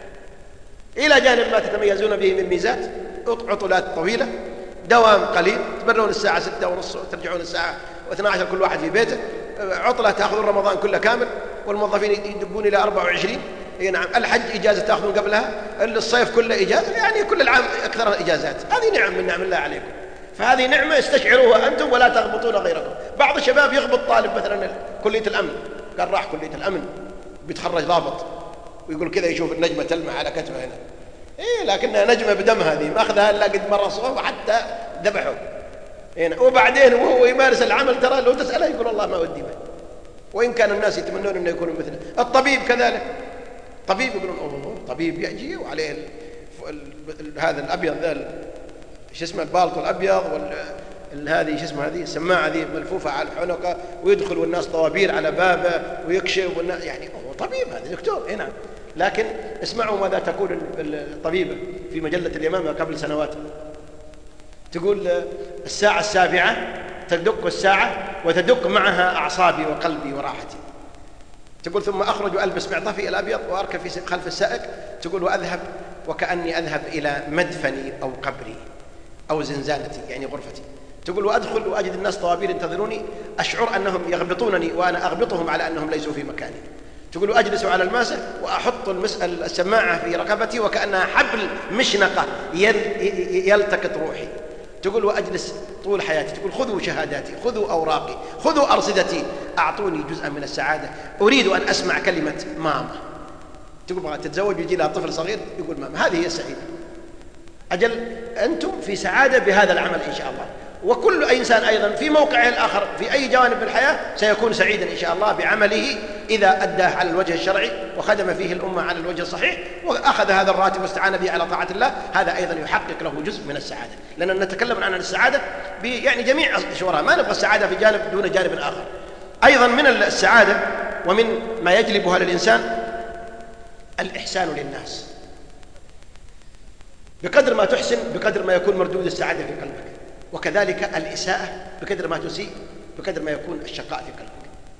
إلى جانب ما تتميزون به من ميزات: عطلات طويلة، دوام قليل، تبرون الساعة 6:30 وترجعون الساعة 12 كل واحد في بيته، عطلة تأخذون رمضان كله كامل، والموظفين يدبون إلى 24. اي نعم. الحج إجازة تأخذون قبلها، الصيف كله إجازة، يعني كل العام أكثر إجازات. هذه نعم من نعم الله عليكم، فهذه نعمة استشعروها أنتم ولا تغبطون غيركم. بعض الشباب يغبط طالب مثلا كلية الأمن، قال راح كلية الأمن بيتخرج ضابط، ويقول كذا يشوف النجمة تلمع على كتفه هنا، إيه لكنها نجمة بدم، هذه ما أخذها إلا قد مرة صوب وحتى ذبحه هنا. وبعدين وهو يمارس العمل ترى لو تسأله يقول والله ما ودي به، وإن كان الناس يتمنون أن يكونوا مثله. الطبيب كذلك، طبيب يقولون أوه طبيب يجي وعليه هذا الأبيض ذا شو اسمه البالطو الأبيض هذه شو اسمه هذه السماعة ذي ملفوفة على الحنقة، ويدخل والناس طوابير على بابه ويكشف والناس يعني هو طبيب، هذا دكتور. هنا لكن اسمعوا ماذا تقول الطبيبة في مجلة اليمامة قبل سنوات. تقول الساعة 7 تدق الساعة وتدق معها أعصابي وقلبي وراحتي. تقول ثم أخرج وألبس معطفي الأبيض وأركب في خلف السائق. تقول وأذهب وكأني أذهب إلى مدفني أو قبري أو زنزانتي يعني غرفتي. تقول وأدخل وأجد الناس طوابير ينتظروني، أشعر أنهم يغبطونني وأنا أغبطهم على أنهم ليسوا في مكاني. تقول وأجلس على الماسة وأحط السماعة في رقبتي وكأنها حبل مشنقة يلتقط روحي. تقول وأجلس طول حياتي. تقول خذوا شهاداتي، خذوا أوراقي، خذوا أرصدتي، أعطوني جزءا من السعادة، أريد أن أسمع كلمة ماما. تقول تتزوج ويجي لها طفل صغير يقول ماما، هذه هي السعيدة. أجل أنتم في سعادة بهذا العمل إن شاء الله. وكل إنسان أيضا في موقعه الآخر في أي جوانب من الحياة سيكون سعيدا إن شاء الله بعمله إذا أداه على الوجه الشرعي وخدم فيه الأمة على الوجه الصحيح وأخذ هذا الراتب واستعان به على طاعة الله. هذا أيضا يحقق له جزء من السعادة، لأننا نتكلم عن السعادة يعني جميع شورها، ما نبغى السعادة في جانب دون جانب آخر. أيضا من السعادة ومن ما يجلبها للإنسان الإحسان للناس. بقدر ما تحسن بقدر ما يكون مردود السعادة في قلبك، وكذلك الإساءة بقدر ما تسيء بقدر ما يكون الشقاء في قلبك.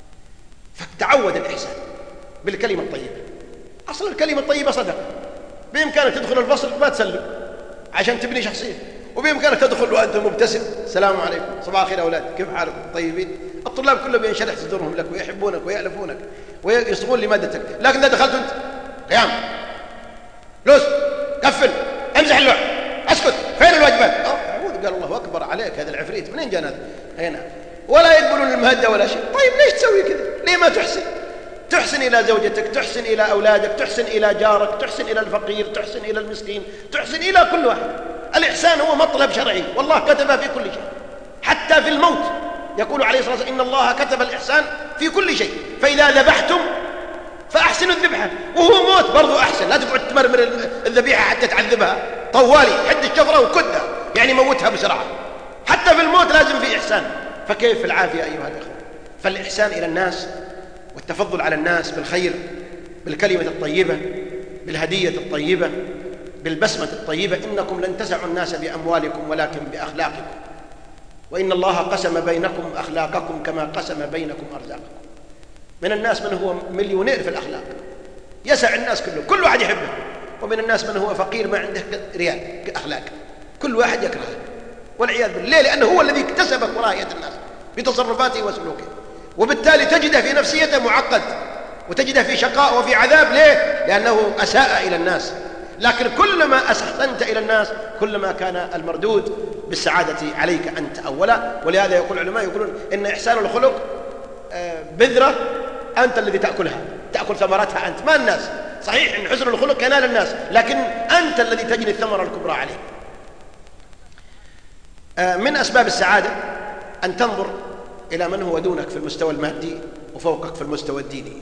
فتعود الإحسان بالكلمة الطيبة. أصل الكلمة الطيبة صدقة. بإمكانك تدخل الفصل ما تسلم عشان تبني شخصية، وبإمكانك تدخل وأنت مبتسم السلام عليكم صباح الخير أولاد كيف حالكم طيبين. الطلاب كلهم ينشرح صدورهم لك ويحبونك ويألفونك ويصغون لمادتك. لكن إذا دخلت أنت قيام لوس قفل امسح اللوح اسكت فين الواجبات، قال الله أكبر عليك هذا العفريت منين جانا هنا، ولا يقبلون المهدة ولا شيء. طيب ليش تسوي كذا؟ ليه ما تحسن إلى زوجتك، تحسن إلى أولادك، تحسن إلى جارك، تحسن إلى الفقير، تحسن إلى المسكين، تحسن إلى كل واحد. الإحسان هو مطلب شرعي والله كتبه في كل شيء، حتى في الموت يقول عليه الصلاة والسلام إن الله كتب الإحسان في كل شيء، فإذا ذبحتم فأحسنوا الذبحة. وهو موت برضو أحسن، لا تقعد تمرمر الذبيحة حتى تعذبها طوالي، حد الشفرة وكدها يعني موتها بسرعة. حتى في الموت لازم في إحسان، فكيف في العافية أيها الإخوة؟ فالإحسان إلى الناس والتفضل على الناس بالخير، بالكلمة الطيبة، بالهدية الطيبة، بالبسمة الطيبة. إنكم لن تسعوا الناس بأموالكم ولكن بأخلاقكم، وإن الله قسم بينكم أخلاقكم كما قسم بينكم أرزاقكم. من الناس من هو مليونير في الأخلاق يسع الناس كلهم، كل واحد يحبه، ومن الناس من هو فقير ما عنده ريال كأخلاق، كل واحد يكرهه والعياذ بالله، لأنه هو الذي اكتسب كراهية الناس بتصرفاته وسلوكه، وبالتالي تجده في نفسيته معقد وتجده في شقاء وفي عذاب. ليه؟ لأنه أساء إلى الناس. لكن كلما أحسنت إلى الناس كلما كان المردود بالسعادة عليك أنت أولا. ولهذا يقول العلماء يقولون إن إحسان الخلق بذرة أنت الذي تأكلها، تأكل ثمرتها أنت ما الناس. صحيح إن حسن الخلق ينال الناس، لكن أنت الذي تجني الثمرة الكبرى عليه. من أسباب السعادة أن تنظر إلى من هو دونك في المستوى المادي وفوقك في المستوى الديني.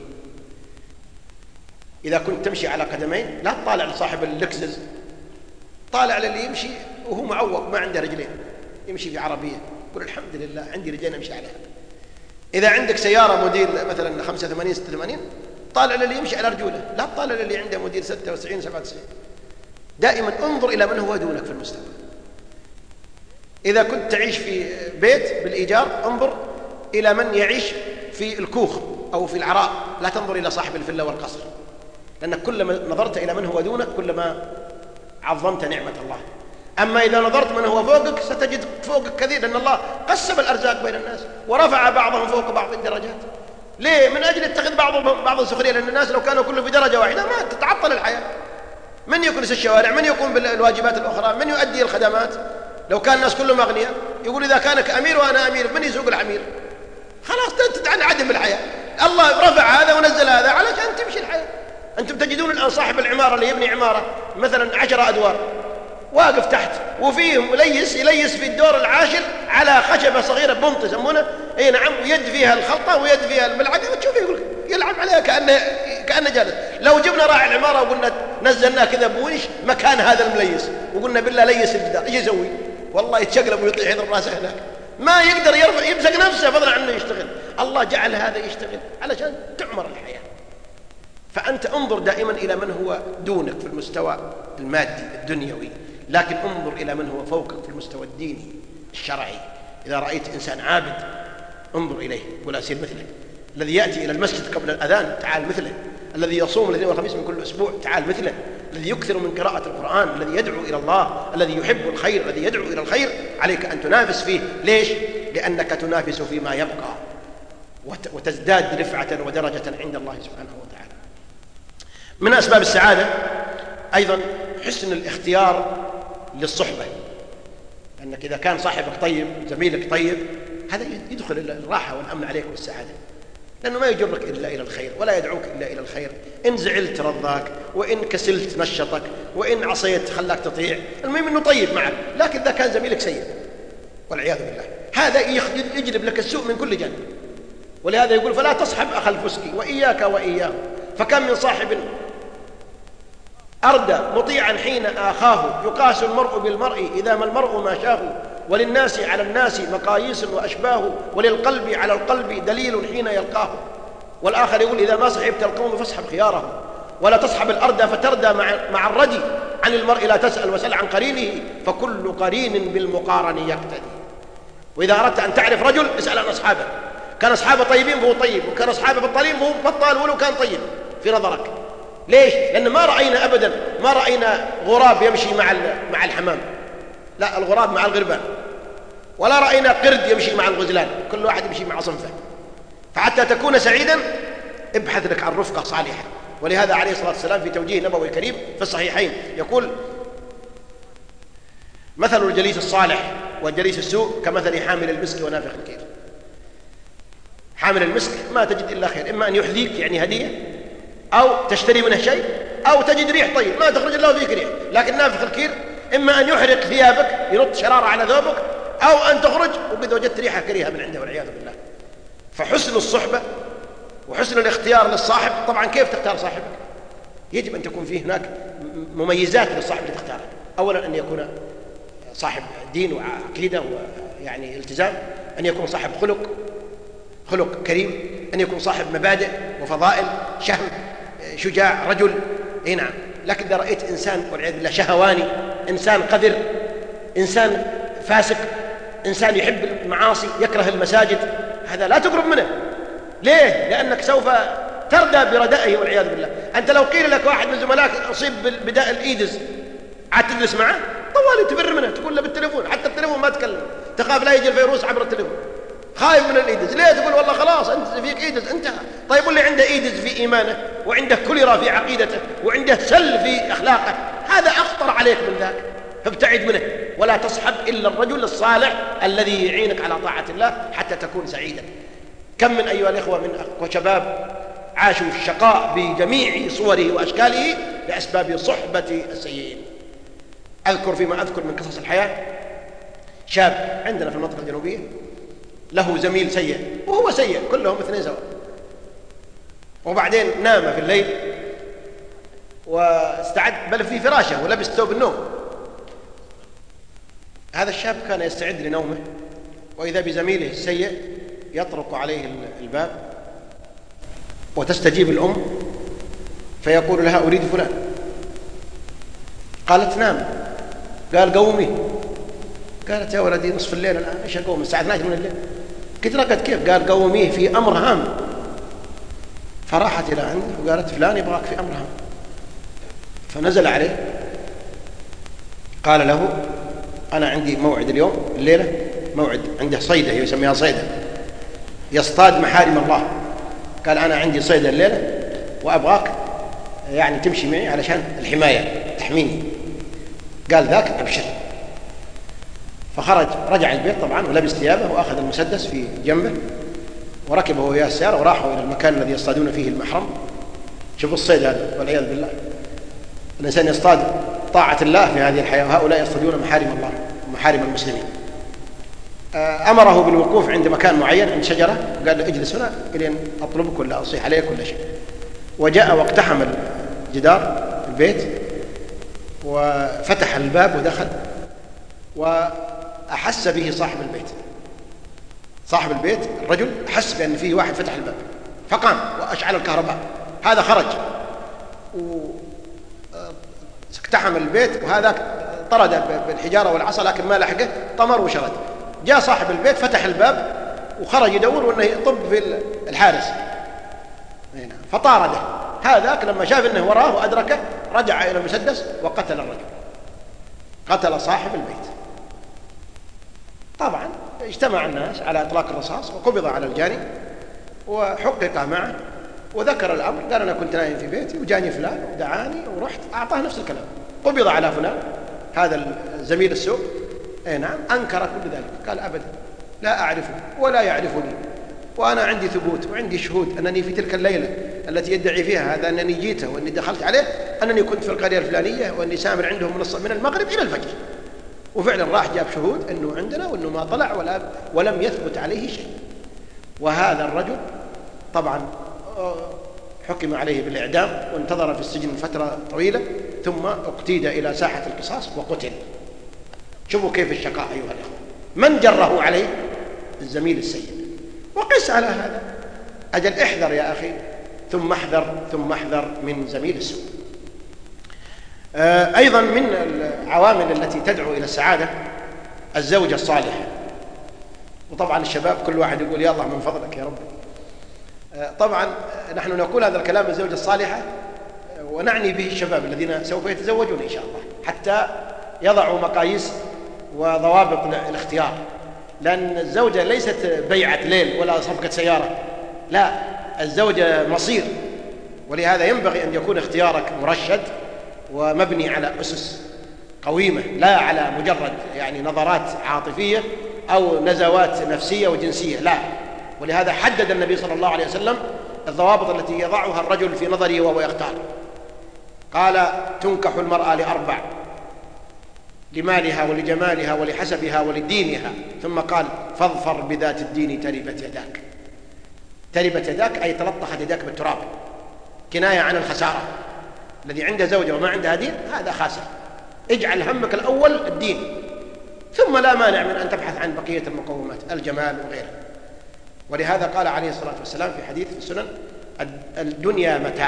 إذا كنت تمشي على قدمين لا تطالع لصاحب اللكزز، طالع للي يمشي وهو معوق ما عنده رجلين، يمشي في عربية يقول الحمد لله عندي رجلين أمشي عليها. إذا عندك سيارة موديل مثلا 85 86 طالع للي يمشي على رجوله، لا تطالع للي عنده موديل 96 97. دائما انظر إلى من هو دونك في المستوى. إذا كنت تعيش في بيت بالإيجار انظر إلى من يعيش في الكوخ أو في العراء، لا تنظر إلى صاحب الفيلا والقصر، لأنك كلما نظرت إلى من هو دونك كلما عظمت نعمة الله. أما إذا نظرت من هو فوقك ستجد فوقك كثير، لأن الله قسم الأرزاق بين الناس ورفع بعضهم فوق بعض الدرجات. ليه؟ من أجل يتخذ بعض السخرية، لأن الناس لو كانوا كله في درجة واحدة ما تتعطل الحياة. من يكنس الشوارع؟ من يقوم بالواجبات الأخرى؟ من يؤدي الخدمات؟ لو كان الناس كلهم أغنياء يقول إذا كانك أمير وأنا أمير من يسوق الحمير؟ خلاص تنعدم الحياة. الله رفع هذا ونزل هذا علشان تمشي الحياة. أنتم تجدون الآن صاحب العمارة اللي يبني عمارة مثلا 10 أدوار واقف تحت وفيه يليس في الدور العاشر على خشبة صغيرة بمط يسمونه، اي نعم، ويد فيها الخلطة ويد فيها الملعقة، وتشوفه يقول يلعب عليها كأنه جالس. لو جبنا راعي العمارة وقلنا نزلناه كذا بونش مكان هذا المليس وقلنا بالله ليس الجدار، ايش يسوي؟ والله يتشقلب ويطيح يضرب راسه هناك، ما يقدر يمسك نفسه فضلا عن انه يشتغل. الله جعل هذا يشتغل علشان تعمر الحياة. فأنت انظر دائما إلى من هو دونك في المستوى المادي الدنيوي، لكن انظر إلى من هو فوقك في المستوى الديني الشرعي. إذا رأيت إنسان عابد انظر إليه، قل أسير مثله. الذي يأتي إلى المسجد قبل الأذان تعال مثله. الذي يصوم الاثنين والخميس من كل أسبوع تعال مثله. الذي يكثر من قراءة القرآن، الذي يدعو إلى الله، الذي يحب الخير، الذي يدعو إلى الخير، عليك أن تنافس فيه. ليش؟ لأنك تنافس فيما يبقى وتزداد رفعة ودرجة عند الله سبحانه وتعالى. من أسباب السعادة أيضا حسن الاختيار للصحبة، أنك إذا كان صاحبك طيب زميلك طيب هذا يدخل الراحة والأمن عليك والسعادة، لأنه ما يجرك إلا إلى الخير ولا يدعوك إلا إلى الخير. إن زعلت رضاك، وإن كسلت نشطك، وإن عصيت خلاك تطيع. المهم أنه طيب معك. لكن إذا كان زميلك سيء والعياذ بالله هذا يجلب لك السوء من كل جانب. ولهذا يقول فلا تصحب أخ الفسق وإياك وإياه، فكم من صاحب أردى مطيعا حين آخاه، يقاس المرء بالمرء إذا ما المرء ما شاه، وللناس على الناس مقاييس وأشباه، وللقلب على القلب دليل حين يلقاه. والآخر يقول إذا ما صحبت القوم فاصحب خيارهم، ولا تصحب الأردى فتردى مع الردي، عن المرء لا تسأل وسل عن قرينه، فكل قرين بالمقارن يقتدي. وإذا أردت أن تعرف رجل اسأل عن أصحابه، كان أصحابه طيبين فهو طيب، وكان أصحابه بطالين فهو بطال ولو كان طيب في نظرك. ليش؟ لأن ما رأينا أبدا ما رأينا غراب يمشي مع الحمام، لا، الغراب مع الغربان. ولا رأينا قرد يمشي مع الغزلان، كل واحد يمشي مع صنفه. فحتى تكون سعيدا ابحث لك عن رفقة صالحة. ولهذا عليه الصلاة والسلام في توجيه نبوي كريم في الصحيحين يقول مثل الجليس الصالح والجليس السوء كمثل حامل المسك ونافخ الكير. حامل المسك ما تجد إلا خير، إما أن يحذيك يعني هدية، أو تشتري منه شيء، أو تجد ريح طيب ما تخرج إلا وفيك ريح. لكن نافخ الكير إما أن يحرق ثيابك ينط شرارة على ثوبك، أو أن تخرج وقد وجدت ريحة كريهة من عنده والعياذ بالله. فحسن الصحبة وحسن الاختيار للصاحب. طبعا كيف تختار صاحبك؟ يجب أن تكون فيه هناك مميزات للصاحب اللي تختاره. أولا أن يكون صاحب دين وعقيدة ويعني التزام، أن يكون صاحب خلق كريم، أن يكون صاحب مبادئ وفضائل، شهم، شجاع، رجل. اي نعم. لكن إذا رأيت إنسان والعياذ بالله شهواني، إنسان قذر، إنسان فاسق، إنسان يحب المعاصي، يكره المساجد، هذا لا تقرب منه. ليه؟ لأنك سوف تردى بردائه والعياذ بالله. أنت لو قيل لك واحد من زملائك أصيب بداء الإيدز عاد تجلس معه طوالي تفر منه، تقول له بالتليفون، حتى التليفون ما تكلم، تخاف لا يجي الفيروس عبر التليفون، خايف من الإيدز. ليه؟ تقول والله خلاص أنت فيك إيدز انتهى. طيب واللي عنده إيدز في إيمانه، وعنده كوليرا في عقيدته، وعنده سل في أخلاقه، هذا أخطر عليك من ذاك، فابتعد منه. ولا تصحب إلا الرجل الصالح الذي يعينك على طاعة الله حتى تكون سعيدا. كم من أيها الإخوة من شباب عاشوا الشقاء بجميع صوره وأشكاله بأسباب صحبة السيئين. أذكر فيما أذكر من قصص الحياة شاب عندنا في المنطقة الجنوبية له زميل سيء، وهو سيء كلهم اثنين سوا، وبعدين نام في الليل واستعد بل في فراشه ولبس ثوب النوم. هذا الشاب كان يستعد لنومه، وإذا بزميله السيء يطرق عليه الباب، وتستجيب الأم فيقول لها أريد فلان. قالت نام. قال قومي. قالت يا ولدي نصف الليل الآن، إيش أقوم الساعة 12 من الليل؟ قلت رقد كيف؟ قال قوميه في أمر هام. فراحت إلى عنده وقالت فلان يبغاك في أمر هام. فنزل عليه قال له أنا عندي موعد اليوم الليلة، موعد عنده صيدة يسميها صيدة، يصطاد محارم الله قال أنا عندي صيد الليلة وأبغاك يعني تمشي معي علشان الحماية تحميني. قال ذاك أبشر. فخرج رجع البيت طبعا ولبس ثيابه وأخذ المسدس في جنبه وركبه وياه السيارة وراحوا إلى المكان الذي يصطادون فيه المحرم. شوفوا الصيد هذا والعياذ بالله. الإنسان يصطاد طاعة الله في هذه الحياة وهؤلاء يصطادون محارم الله ومحارم المسلمين. أمره بالوقوف عند مكان معين عند شجرة وقال له اجلس هنا إلين أطلبك ولا أصيح عليك كل شيء. وجاء واقتحم الجدار البيت وفتح الباب ودخل وأحس به صاحب البيت. صاحب البيت الرجل أحس بأن فيه واحد فتح الباب فقام وأشعل الكهرباء. هذا خرج واقتحم البيت وهذا طرد بالحجارة والعصا لكن ما لحقه طمر وشرد. جاء صاحب البيت فتح الباب وخرج يدور وأنه يطب في الحارس فطارده. هذاك لما شاف أنه وراه وأدركه رجع إلى المسدس وقتل الرجل، قتل صاحب البيت. طبعا اجتمع الناس على إطلاق الرصاص وقبض على الجاني وحقق معه وذكر الأمر. قال أنا كنت نايم في بيتي وجاني فلان ودعاني ورحت أعطاه نفس الكلام. قبض على فلان هذا الزميل السوء نعم أنكر كل ذلك. قال أبدا لا أعرفه ولا يعرفني وأنا عندي ثبوت وعندي شهود أنني في تلك الليلة التي يدعي فيها هذا أنني جيته وأني دخلت عليه أنني كنت في القرية الفلانية وأني سامر عندهم من المغرب إلى الفجر. وفعلا راح جاب شهود أنه عندنا وأنه ما طلع ولم يثبت عليه شيء. وهذا الرجل طبعا حكم عليه بالإعدام وانتظر في السجن فترة طويلة ثم اقتيد إلى ساحة القصاص وقتل. شوفوا كيف الشقاء أيها الأخوة. من جره عليه؟ الزميل السيء. وقس على هذا. أجل احذر يا أخي ثم احذر من زميل السوء. أيضا من العوامل التي تدعو إلى السعادة الزوجة الصالحة. وطبعا الشباب كل واحد يقول يا الله من فضلك يا رب. طبعا نحن نقول هذا الكلام الزوجة الصالحة ونعني به الشباب الذين سوف يتزوجون إن شاء الله حتى يضعوا مقاييس وضوابط الاختيار. لأن الزوجة ليست بيعة ليل ولا صفقة سيارة، لا، الزوجة مصير. ولهذا ينبغي أن يكون اختيارك مرشد ومبني على أسس قويمة لا على مجرد يعني نظرات عاطفية أو نزوات نفسية وجنسية، لا. ولهذا حدد النبي صلى الله عليه وسلم الضوابط التي يضعها الرجل في نظره وهو يختار. قال تنكح المرأة لأربع: لمالها ولجمالها ولحسبها ولدينها. ثم قال فاظفر بذات الدين تربت يداك. تربت يداك أي تلطخت يداك بالتراب، كناية عن الخسارة. الذي عنده زوجة وما عندها دين هذا خاسر. اجعل همك الأول الدين، ثم لا مانع من أن تبحث عن بقية المقومات الجمال وغيره. ولهذا قال عليه الصلاة والسلام في حديث في السنن: الدنيا متاع،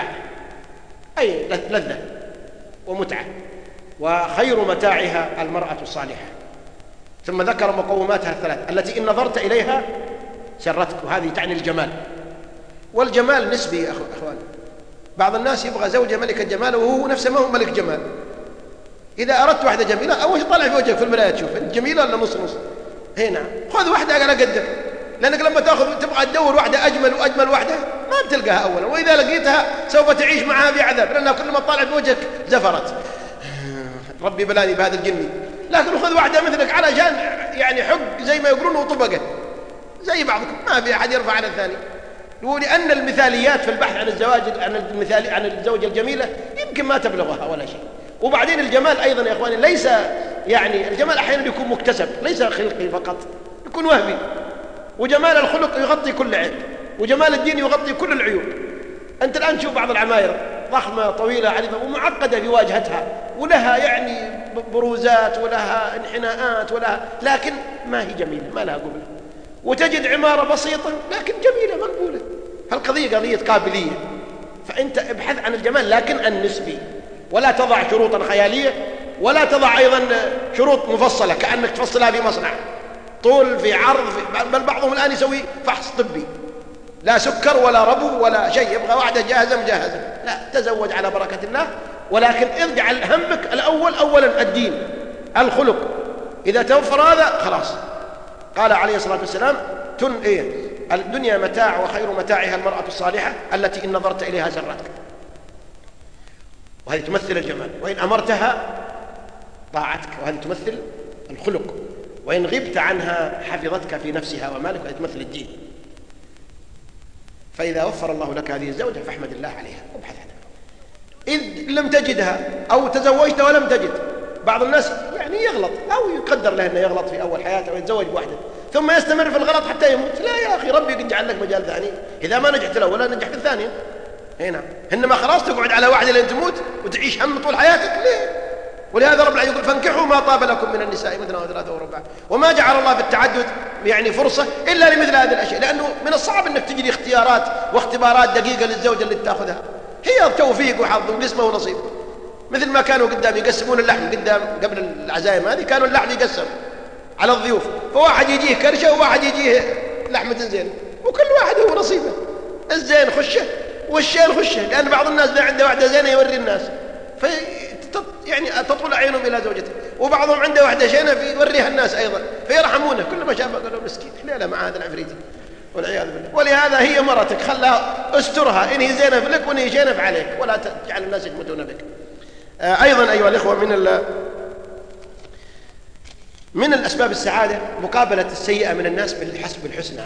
أي لذة ومتعة، وخير متاعها المرأة الصالحة. ثم ذكر مقوماتها الثلاث التي إن نظرت إليها سرتك، وهذه تعني الجمال. والجمال نسبي يا أخوان. بعض الناس يبغى زوجة ملكة جمال وهو نفسه ما هو ملك جمال. إذا أردت واحدة جميلة أول شيء طلع في وجهك في المراية تشوف أنت جميلة ولا نص نص. هنا خذ واحدة على قدك، لأنك لما تبغى تدور واحدة أجمل وأجمل واحدة ما بتلقاها أولا، وإذا لقيتها سوف تعيش معها في عذاب، لأنها كل ما تطلع في وجهك زفرت. ربي بلاني بهذا الجني. لكن خذ واحدة مثلك علشان يعني حق زي ما يقولون وطبقة زي بعضكم، ما في أحد يرفع على الثاني. ولأن المثاليات في البحث عن الزواج عن الزوجة الجميلة يمكن ما تبلغها ولا شيء. وبعدين الجمال أيضا يا إخواني ليس يعني الجمال أحيانا يكون مكتسب، ليس خلقي فقط، يكون وهمي. وجمال الخلق يغطي كل عيب، وجمال الدين يغطي كل العيوب. أنت الآن تشوف بعض العماير ضخمة طويلة عريضة ومعقدة في واجهتها، ولها يعني بروزات ولها انحناءات ولها، لكن ما هي جميلة، ما لها قبلة. وتجد عمارة بسيطة لكن جميلة مقبولة. هالقضية قضية قابلية. فأنت ابحث عن الجمال لكن النسبي، ولا تضع شروطا خيالية، ولا تضع أيضا شروط مفصلة كأنك تفصلها في مصنع، طول في عرض بل بعضهم الآن يسوي فحص طبي، لا سكر ولا ربو ولا شيء، يبغى واحدة جاهزة مجهزة. لا، تزوج على بركة الله، ولكن اجعل همك الأول أولا الدين الخلق. إذا توفر هذا خلاص. قال عليه الصلاة والسلام الدنيا متاع وخير متاعها المرأة الصالحة التي إن نظرت إليها سرتك، وهذه تمثل الجمال، وإن أمرتها طاعتك، وهذه تمثل الخلق، وإن غبت عنها حفظتك في نفسها ومالك، وهذه تمثل الدين. فإذا وفر الله لك هذه الزوجة فاحمد الله عليها وابحث عنها. إذ لم تجدها أو تزوجت ولم تجد، بعض الناس يعني يغلط أو يقدر له أنه يغلط في أول حياته ويتزوج بواحدة ثم يستمر في الغلط حتى يموت. لا يا أخي، ربي قد جعل لك مجال ثاني إذا ما نجحت له ولا نجح في الثانية. هنا إنما خلاص تقعد على واحدة لين تموت وتعيش هم طول حياتك ليه؟ ولهذا رب العالمين يقول فانكحوا ما طاب لكم من النساء مثنى وثلاثة ورباع. وما جعل الله في التعدد يعني فرصة إلا لمثل هذه الأشياء، لأنه من الصعب أنك تجري اختيارات واختبارات دقيقة للزوجة اللي تأخذها، هي توفيق وحظ وقسمة ونصيب. مثل ما كانوا قدام يقسمون اللحم قدام قبل العزائم هذه، كانوا اللحم يقسم على الضيوف، فواحد يجيه كرشة وواحد يجيه لحمة زين، وكل واحد هو نصيبه، الزين خشه والشين خشه، لأن بعض الناس ما عنده واحدة زينة يوري الناس يعني تطول أعينهم إلى زوجته، وبعضهم عنده واحدة شينة يوريها الناس أيضا فيرحمونه، كل ما شافه قالوا مسكين حليله مع هذا العفريتي والعياذ بالله. ولهذا هي مرتك خلها استرها، إن هي زينة لك وإن هي شينة عليك، ولا تجعل الناس يقمتون بك. أيضا أيها الإخوة من الأسباب السعادة مقابلة السيئة من الناس بالحسنى،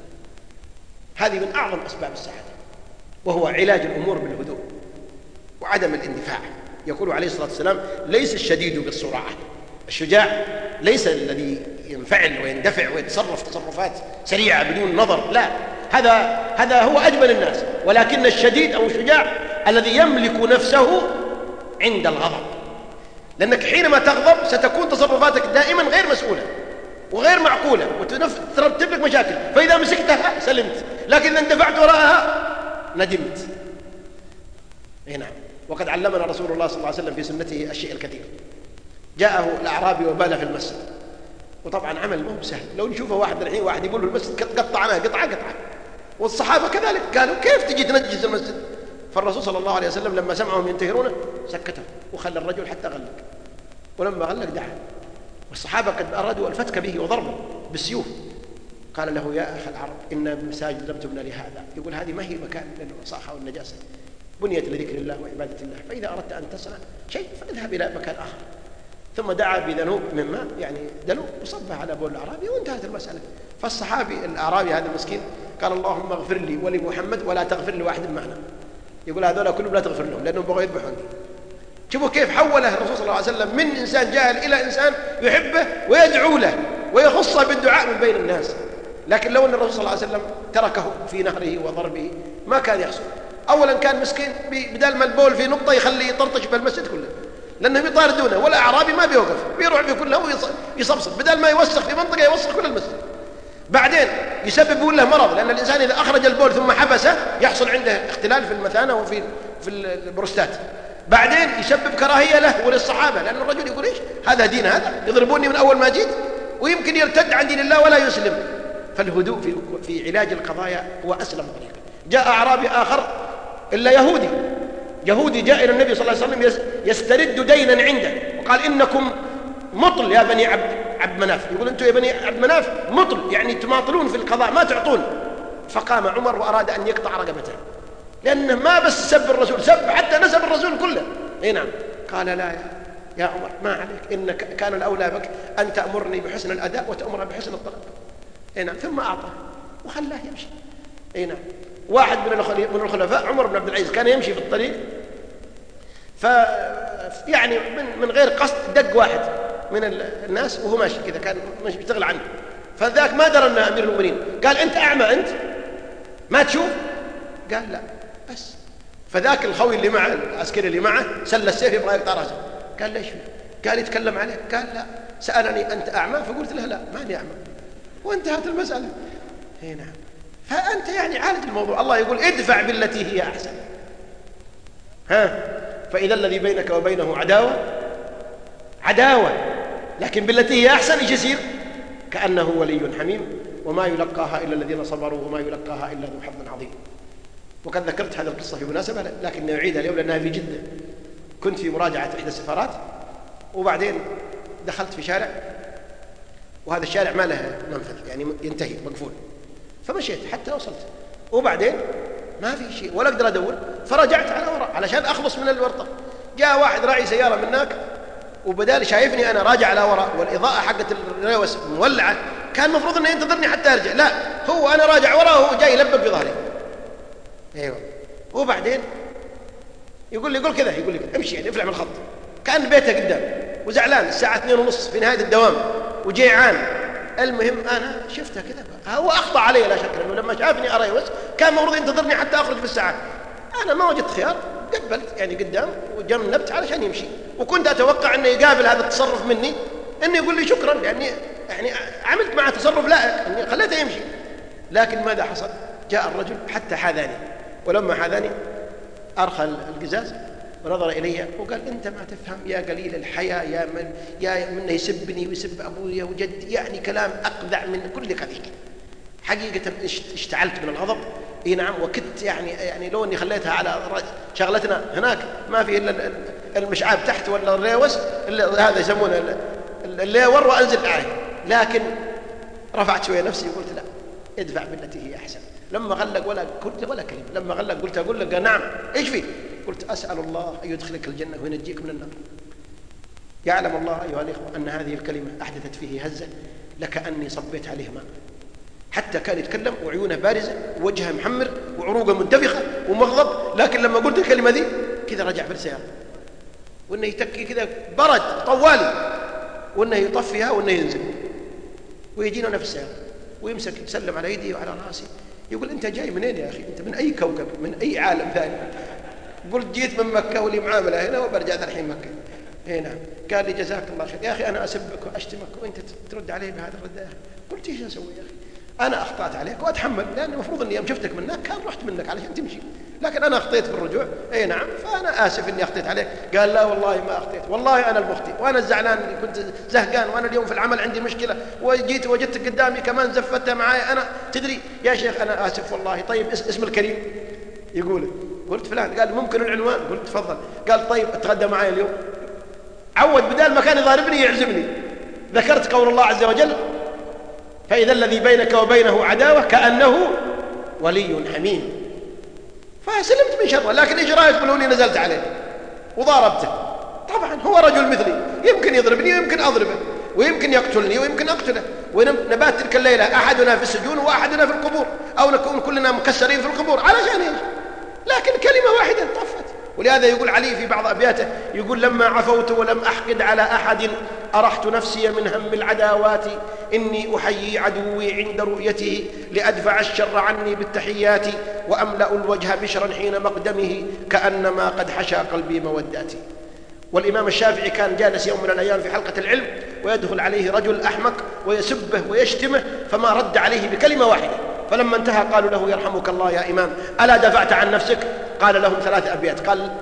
هذه من أعظم أسباب السعادة، وهو علاج الأمور بالهدوء وعدم الاندفاع. يقول عليه الصلاة والسلام ليس الشديد بالسرعة، الشجاع ليس الذي ينفعل ويندفع ويتصرف تصرفات سريعة بدون نظر، لا، هذا هو أجمل الناس، ولكن الشديد أو الشجاع الذي يملك نفسه عند الغضب، لأنك حينما تغضب ستكون تصرفاتك دائما غير مسؤولة وغير معقولة وترتب لك مشاكل، فإذا مسكتها سلمت، لكن إذا اندفعت وراءها ندمت. نعم. وقد علمنا رسول الله صلى الله عليه وسلم في سنته الشيء الكثير. جاءه الأعرابي وبال في المسجد، وطبعا عمل مو سهل، لو نشوفه واحد الحين واحد يقول في المسجد قطعناه قطعة، والصحابة كذلك قالوا كيف تجي تنجس المسجد؟ فالرسول صلى الله عليه وسلم لما سمعهم ينتهرونه سكتهم وخلى الرجل حتى غلق، ولما غلق دعا، والصحابة قد أرادوا الفتك به وضربه بالسيوف، قال له يا أخي العرب إن المساجد لم تبنى لهذا، يقول هذه ما هي مكان للوساخة والنجاسة، بنيت لذكر الله وعبادة الله، فإذا أردت أن تصنع شيء فاذهب إلى مكان آخر. ثم دعا بذنوب من ماء يعني دلو وصبه على بول الأعرابي وانتهت المسألة. فالصحابي الأعرابي هذا المسكين قال اللهم اغفر لي ولمحمد ولا تغفر لواحد معنا، يقول هذولا كلهم لا تغفر لهم لأنهم بغوا يذبحون. شوفوا كيف حوله الرسول صلى الله عليه وسلم من إنسان جاهل إلى إنسان يحبه ويدعو له ويخصه بالدعاء من بين الناس. لكن لو أن الرسول صلى الله عليه وسلم تركه في نهره وضربه ما كان يحصل. أولا كان مسكين بدل ما البول في نقطة يخلي يطرطش بالمسجد كله، لأنهم يطاردونه، والأعرابي ما بيوقف بيروح بكله ويصبصب، بدل ما يوسخ في منطقة يوسخ كل المسجد. بعدين يسببون له مرض، لأن الإنسان إذا أخرج البول ثم حبسه يحصل عنده اختلال في المثانة وفي البروستات. بعدين يسبب كراهية له وللصحابة، لأن الرجل يقول إيش هذا دين، هذا يضربوني من أول ما جيت، ويمكن يرتد عن دين الله ولا يسلم. فالهدوء في علاج القضايا هو أسلم طريقة. جاء أعرابي آخر إلا يهودي جاء إلى النبي صلى الله عليه وسلم يسترد دينا عنده، وقال إنكم مطل يا بني عبد مناف، يقول أنتم يا بني عبد مناف مطل، يعني تماطلون في القضاء ما تعطون. فقام عمر وأراد أن يقطع رقبته، لأنه ما بس سب الرسول، سب حتى نسب الرسول كله. نعم. قال لا يا عمر ما عليك، إن كان الأولى بك أن تأمرني بحسن الأداء وتأمر بحسن الطلب. نعم. ثم أعطاه وخلاه يمشي. نعم. واحد من الخلفاء عمر بن عبد العزيز كان يمشي في الطريق، يعني من غير قصد دق واحد من الناس وهو ماشي كذا، كان ماشي بيشتغل عنه، فذاك ما درى انه امير المؤمنين، قال انت اعمى انت ما تشوف؟ قال لا بس. فذاك الخوي اللي معه العسكري اللي معه سل السيف يبغى يقطع راسه. قال ليش؟ قال يتكلم عليه. قال لا، سألني انت اعمى؟ فقلت له لا ماني اعمى، وانتهت المسألة. نعم. فأنت يعني عالج الموضوع. الله يقول ادفع بالتي هي أحسن، فإذا الذي بينك وبينه عداوة لكن بالتي هي أحسن إيش يصير؟ كأنه ولي حميم، وما يلقاها إلا الذين صبروا وما يلقاها إلا ذو حظ عظيم. وقد ذكرت هذه القصة في مناسبة لكن أعيدها اليوم لأنها في جدة. كنت في مراجعة إحدى السفارات، وبعدين دخلت في شارع، وهذا الشارع ما له منفذ يعني ينتهي مقفول، فمشيت حتى وصلت، وبعدين ما في شيء ولا أقدر أدور، فرجعت على وراء علشان أخلص من الورطة. جاء واحد راعي سيارة من هناك، وبدال شايفني أنا راجع على وراء والإضاءة حقت الريوس مولعة، كان المفروض أنه ينتظرني حتى أرجع، لا هو أنا راجع وراء وهو جاي يلبب في ظهري. أيوة. وبعدين يقول لي كذا، يقول لي امشي يعني افلع من الخط. كان بيته قدام وزعلان، الساعة 2:30 في نهاية الدوام وجيعان. المهم أنا شفته كذا، هو أخطأ علي لا شك، لأنه لما شافني أريوس كان المفروض ينتظرني حتى أخرج في الساعة. أنا ما وجدت خيار، قبلت يعني قدام وجنبت علشان يمشي، وكنت أتوقع أنه يقابل هذا التصرف مني أنه يقول لي شكرا، لأني يعني عملت معه تصرف لائق أني خليته يمشي. لكن ماذا حصل؟ جاء الرجل حتى حاذاني، ولما حاذاني أرخى القزاز ونظر إلي وقال أنت ما تفهم يا قليل الحياة، يا منه يسبني ويسب أبويا وجدي، يعني كلام أقذع من كل قذيك. حقيقة اشتعلت من الغضب. اي نعم، وكدت يعني لو اني خليتها على شغلتنا هناك ما في الا المشعاب تحت ولا الريوس هذا يسمونه الليور وانزل عليه، لكن رفعت شويه نفسي وقلت لا، ادفع بالتي هي احسن. لما غلق ولا كلمه، لما غلق قلت اقول لك نعم ايش فيه؟ قلت اسال الله ان يدخلك الجنه وينجيك من النار. يعلم الله ايها الاخوه ان هذه الكلمه احدثت فيه هزه لكاني صبيت عليه ماء، حتى كان يتكلم وعيونه بارزة ووجهه محمر وعروقه منتفخة ومغضب. لكن لما قلت الكلمة دي كذا رجع بالسيارة، وإنه يتكي كذا برد طوالي، وإنه يطفيها وإنه ينزل ويجينا أنا في السيارة ويمسك يسلم على يدي وعلى راسي، يقول أنت جاي منين يا أخي؟ أنت من أي كوكب؟ من أي عالم ثاني؟ قلت جيت من مكة ولي معاملة هنا وبرجع الحين مكة. اي نعم. قال لي جزاك الله خير يا أخي، أنا أسبك وأشتمك وأنت ترد علي بهذا الرد يا أخي. قلت ايش أسوي يا أخي؟ أنا أخطأت عليك وأتحمل، لأن المفروض أني يوم شفتك منك كان رحت منك علشان تمشي، لكن أنا أخطيت في الرجوع. أي نعم، فأنا آسف أني أخطيت عليك. قال لا والله ما أخطيت، والله أنا المخطئ، وأنا الزعلان اللي كنت زهقان، وأنا اليوم في العمل عندي مشكلة وجيت وجدتك قدامي كمان زفتها معايا. أنا تدري يا شيخ أنا آسف والله. طيب اسم الكريم؟ يقول قلت فلان. قال ممكن العنوان؟ قلت تفضل. قال طيب اتغدى معي اليوم. عود بدال ما كان يضاربني يعزمني. ذكرت قول الله عز وجل فإذا الذي بينك وبينه عداوة كأنه ولي حميم، فسلمت من شره. لكن إيش رأيك بلوني نزلت عليه وضاربته؟ طبعا هو رجل مثلي، يمكن يضربني ويمكن أضربه ويمكن يقتلني ويمكن أقتله، ونبات تلك الليلة أحدنا في السجون وأحدنا في القبور، أو نكون كلنا مكسرين في القبور علشان إيش؟ لكن كلمة واحدة طفت. ولهذا يقول علي في بعض أبياته، يقول لما عفوت ولم أحقد على أحد أرحت نفسي من هم العداوات، إني أحيي عدوي عند رؤيته لأدفع الشر عني بالتحيات، وأملأ الوجه بشرا حين مقدمه كأنما قد حشى قلبي موداتي. والإمام الشافعي كان جالس يوم من الأيام في حلقة العلم ويدخل عليه رجل أحمق ويسبه ويشتمه، فما رد عليه بكلمة واحدة. فلما انتهى قالوا له يرحمك الله يا إمام ألا دفعت عن نفسك؟ قال لهم 3 أبيات.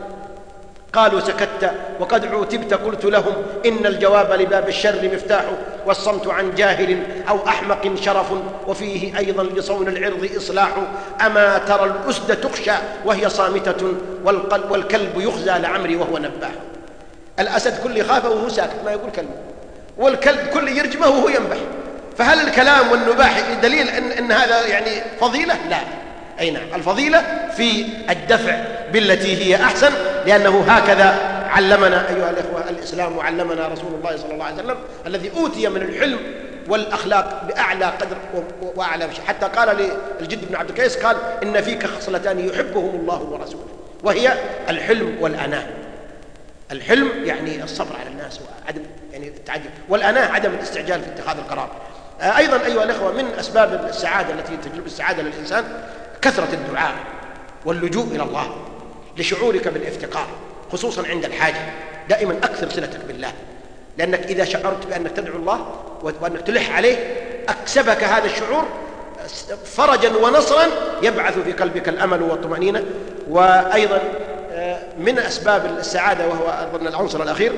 قالوا سكت وقد عوتبت. قلت لهم إن الجواب لباب الشر مفتاح، والصمت عن جاهل أو أحمق شرف، وفيه أيضا لصون العرض إصلاح. أما ترى الأسد تخشى وهي صامتة، والكلب يخزى لعمري وهو نباح. الأسد كل يخافه وهو ساكت ما يقول كلمة، والكلب كل يرجمه وهو ينبح. فهل الكلام والنباح دليل إن هذا يعني فضيلة؟ لا. أي نعم، الفضيلة في الدفع بالتي هي أحسن، لأنه هكذا علمنا أيها الإخوة الإسلام، وعلمنا رسول الله صلى الله عليه وسلم الذي أوتي من الحلم والأخلاق بأعلى قدر وأعلى شيء. حتى قال للجد بن عبد القيس قال إن فيك خصلتان يحبهم الله ورسوله، وهي الحلم والأناة. الحلم يعني الصبر على الناس وعدم يعني التعجل، والأناة عدم الاستعجال في اتخاذ القرار. أيضا أيها الأخوة من أسباب السعادة التي تجلب السعادة للإنسان كثرة الدعاء واللجوء إلى الله لشعورك بالافتقار، خصوصا عند الحاجة. دائما أكثر صلتك بالله، لأنك إذا شعرت بأنك تدعو الله وأنك تلح عليه أكسبك هذا الشعور فرجا ونصرا يبعث في قلبك الأمل والطمأنينة. وأيضا من أسباب السعادة، وهو أظن العنصر الأخير،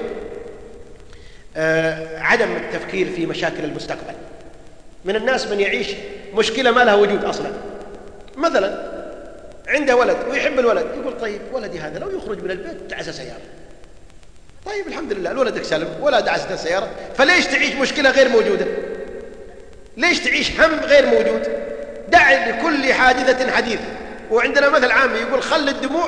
عدم التفكير في مشاكل المستقبل. من الناس من يعيش مشكلة ما لها وجود أصلا. مثلا عنده ولد ويحب الولد، يقول طيب ولدي هذا لو يخرج من البيت دعس سيارة، طيب الحمد لله الولدك سلم ولا دعست السيارة، فليش تعيش مشكلة غير موجودة؟ ليش تعيش هم غير موجود؟ دع لكل حادثة حديث. وعندنا مثل عام يقول خل الدموع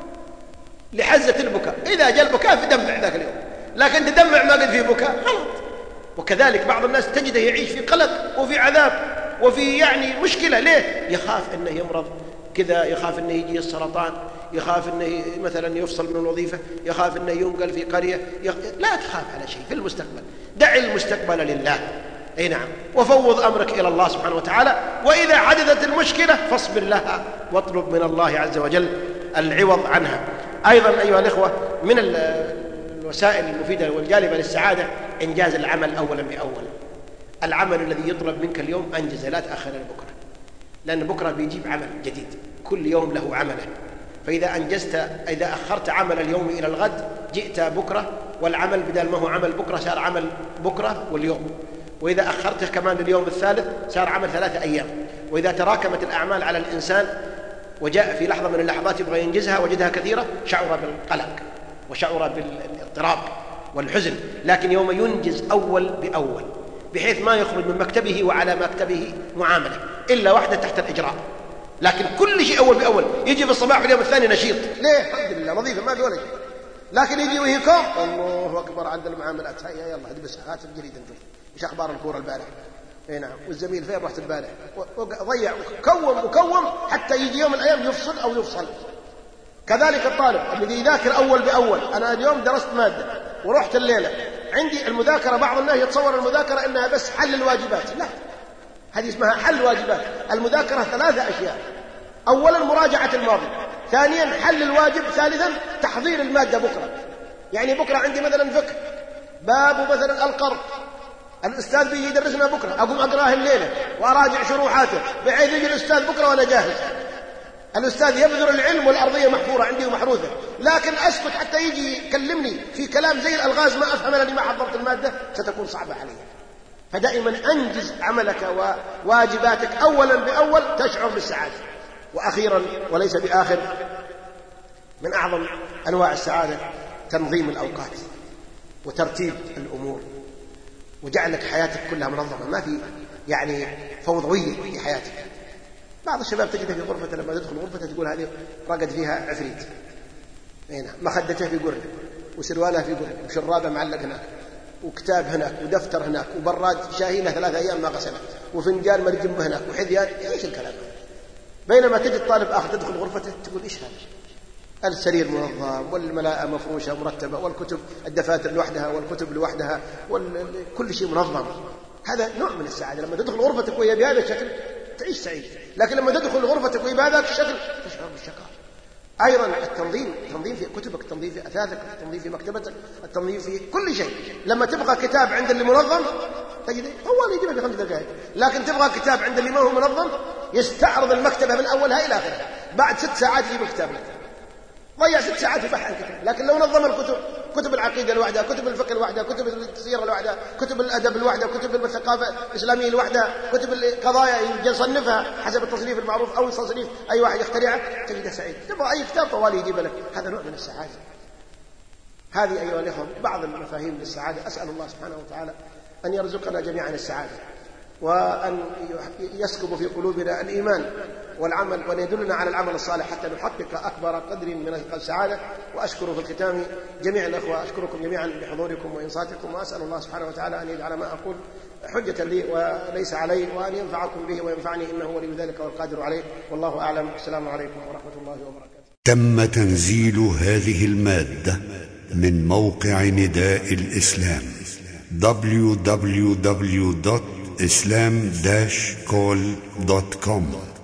لحزة البكاء، إذا جاء البكاء فدمع ذاك اليوم، لكن تدمع ما قد فيه بكاء غلط. وكذلك بعض الناس تجده يعيش في قلق وفي عذاب وفي مشكلة. ليه؟ يخاف أنه يمرض كذا، يخاف أنه يجي السرطان، يخاف أنه مثلا يفصل من الوظيفة، يخاف أنه ينقل في قرية. لا تخاف على شيء في المستقبل، دع المستقبل لله. أي نعم، وفوض أمرك إلى الله سبحانه وتعالى. وإذا حدثت المشكلة فاصبر لها واطلب من الله عز وجل العوض عنها. أيضا أيها الإخوة، من الوسائل المفيدة والجالبة للسعادة إنجاز العمل أولا بأول. العمل الذي يطلب منك اليوم أنجز، لا تأخر لبكرة، لأن بكرة بيجيب عمل جديد، كل يوم له عمله. فإذا إذا أخرت عمل اليوم إلى الغد جئت بكرة، والعمل بدل ما هو عمل بكرة صار عمل بكرة واليوم. وإذا أخرته كمان لليوم الثالث صار عمل 3 أيام. وإذا تراكمت الأعمال على الإنسان وجاء في لحظة من اللحظات يبغى ينجزها وجدها كثيرة، شعر بالقلق وشعر بالاضطراب والحزن. لكن يوم ينجز أول بأول، بحيث ما يخرج من مكتبه وعلى مكتبه معاملة إلا واحدة تحت الإجراء، لكن كل شيء أول بأول. يجي في الصباح في اليوم الثاني نشيط، ليه؟ الحمد لله وظيفة ما في ولا شيء. لكن يجي وهي كوم، الله أكبر، عند المعاملات هيا يلا ادبسها، هات الجريدة نشوف إيش أخبار الكورة البارح. اي نعم، والزميل فين رحت البارح، ضيع وكوم حتى يجي يوم من الأيام يفصل أو يفصل. كذلك الطالب الذي يذاكر أول بأول. أنا اليوم درست مادة ورحت الليلة، عندي المذاكرة، بعض الناس يتصور المذاكرة إنها بس حل الواجبات، لا، هذه اسمها حل واجبات. المذاكرة 3 أشياء: أولا مراجعة الماضي، ثانيا حل الواجب، ثالثا تحضير المادة بكرة. يعني بكرة عندي مثلا فقه، باب مثلا القرض، الأستاذ بيجي يدرسنا بكرة، أقوم أقراه الليلة وأراجع شروحاته بحيث يجي الأستاذ بكرة وأنا جاهز. الأستاذ يبذر العلم والأرضية محفورة عندي ومحروثة، لكن أسكت حتى يجي يكلمني في كلام زي الألغاز ما أفهم لأني ما حضرت المادة، ستكون صعبة علي. فدائما أنجز عملك وواجباتك أولا بأول تشعر بالسعادة. وأخيرا وليس بآخر، من أعظم أنواع السعادة تنظيم الأوقات وترتيب الأمور، وجعلك حياتك كلها منظمة، ما في فوضوية في حياتك. بعض الشباب تجده في غرفة، لما تدخل غرفته تقول هذه رقد فيها عفريت، مخدته في قرن، وسروالها في قرن، وشرابه معلق هناك، وكتاب هناك، ودفتر هناك، وبراد شاهينه 3 أيام ما غسله، وفنجان مرجم هناك، وحذيان. ايش الكلام؟ بينما تجد طالب آخر تدخل غرفته تقول ايش هذا؟ السرير منظم، والملاءة مفروشة مرتبة، والكتب الدفاتر لوحدها، والكتب لوحدها، كل شيء منظم. هذا نوع من السعادة. لما تدخل غرفتك وهي بهذا الشكل تعيش سعيد، لكن لما تدخل غرفتك وهي بهذا الشكل تشعر بالشقاء. أيضا التنظيم في كتبك، التنظيم في أثاثك، التنظيم في مكتبتك، التنظيم في كل شيء. لما تبغى كتاب عند اللي منظم تجد أول يجيبه في 5 دقائق، لكن تبغى كتاب عند اللي ما هو منظم يستعرض المكتبة من أولها إلى آخرها، بعد 6 ساعات يجيب الكتاب لك، ضيع 6 ساعات في بحث الكتاب. لكن لو نظم الكتب، كتب العقيدة لوحدها، كتب الفقه لوحدها، كتب السيرة لوحدها، كتب الأدب لوحدها، كتب الثقافة الإسلامية لوحدها، كتب القضايا يصنفها حسب التصنيف المعروف أو التصنيف أي واحد يخترعه، تجده سعيد. تبغى أي كتاب طوالي يجيب لك، هذا نوع من السعادة. هذه أيها الأخوة بعض المفاهيم للسعادة. أسأل الله سبحانه وتعالى أن يرزقنا جميعا السعادة، وأن يسكب في قلوبنا الإيمان والعمل، وأن يدلنا على العمل الصالح حتى نحقق أكبر قدر من السعادة. وأشكر في الختام جميع الأخوة، أشكركم جميعا بحضوركم وإنصاتكم، وأسأل الله سبحانه وتعالى أن يجعل ما أقول حجة لي وليس علي، وأن ينفعكم به وينفعني، إنه ولي ذلك والقادر عليه، والله أعلم. السلام عليكم ورحمة الله وبركاته. تم تنزيل هذه المادة من موقع نداء الإسلام www.islam-call.com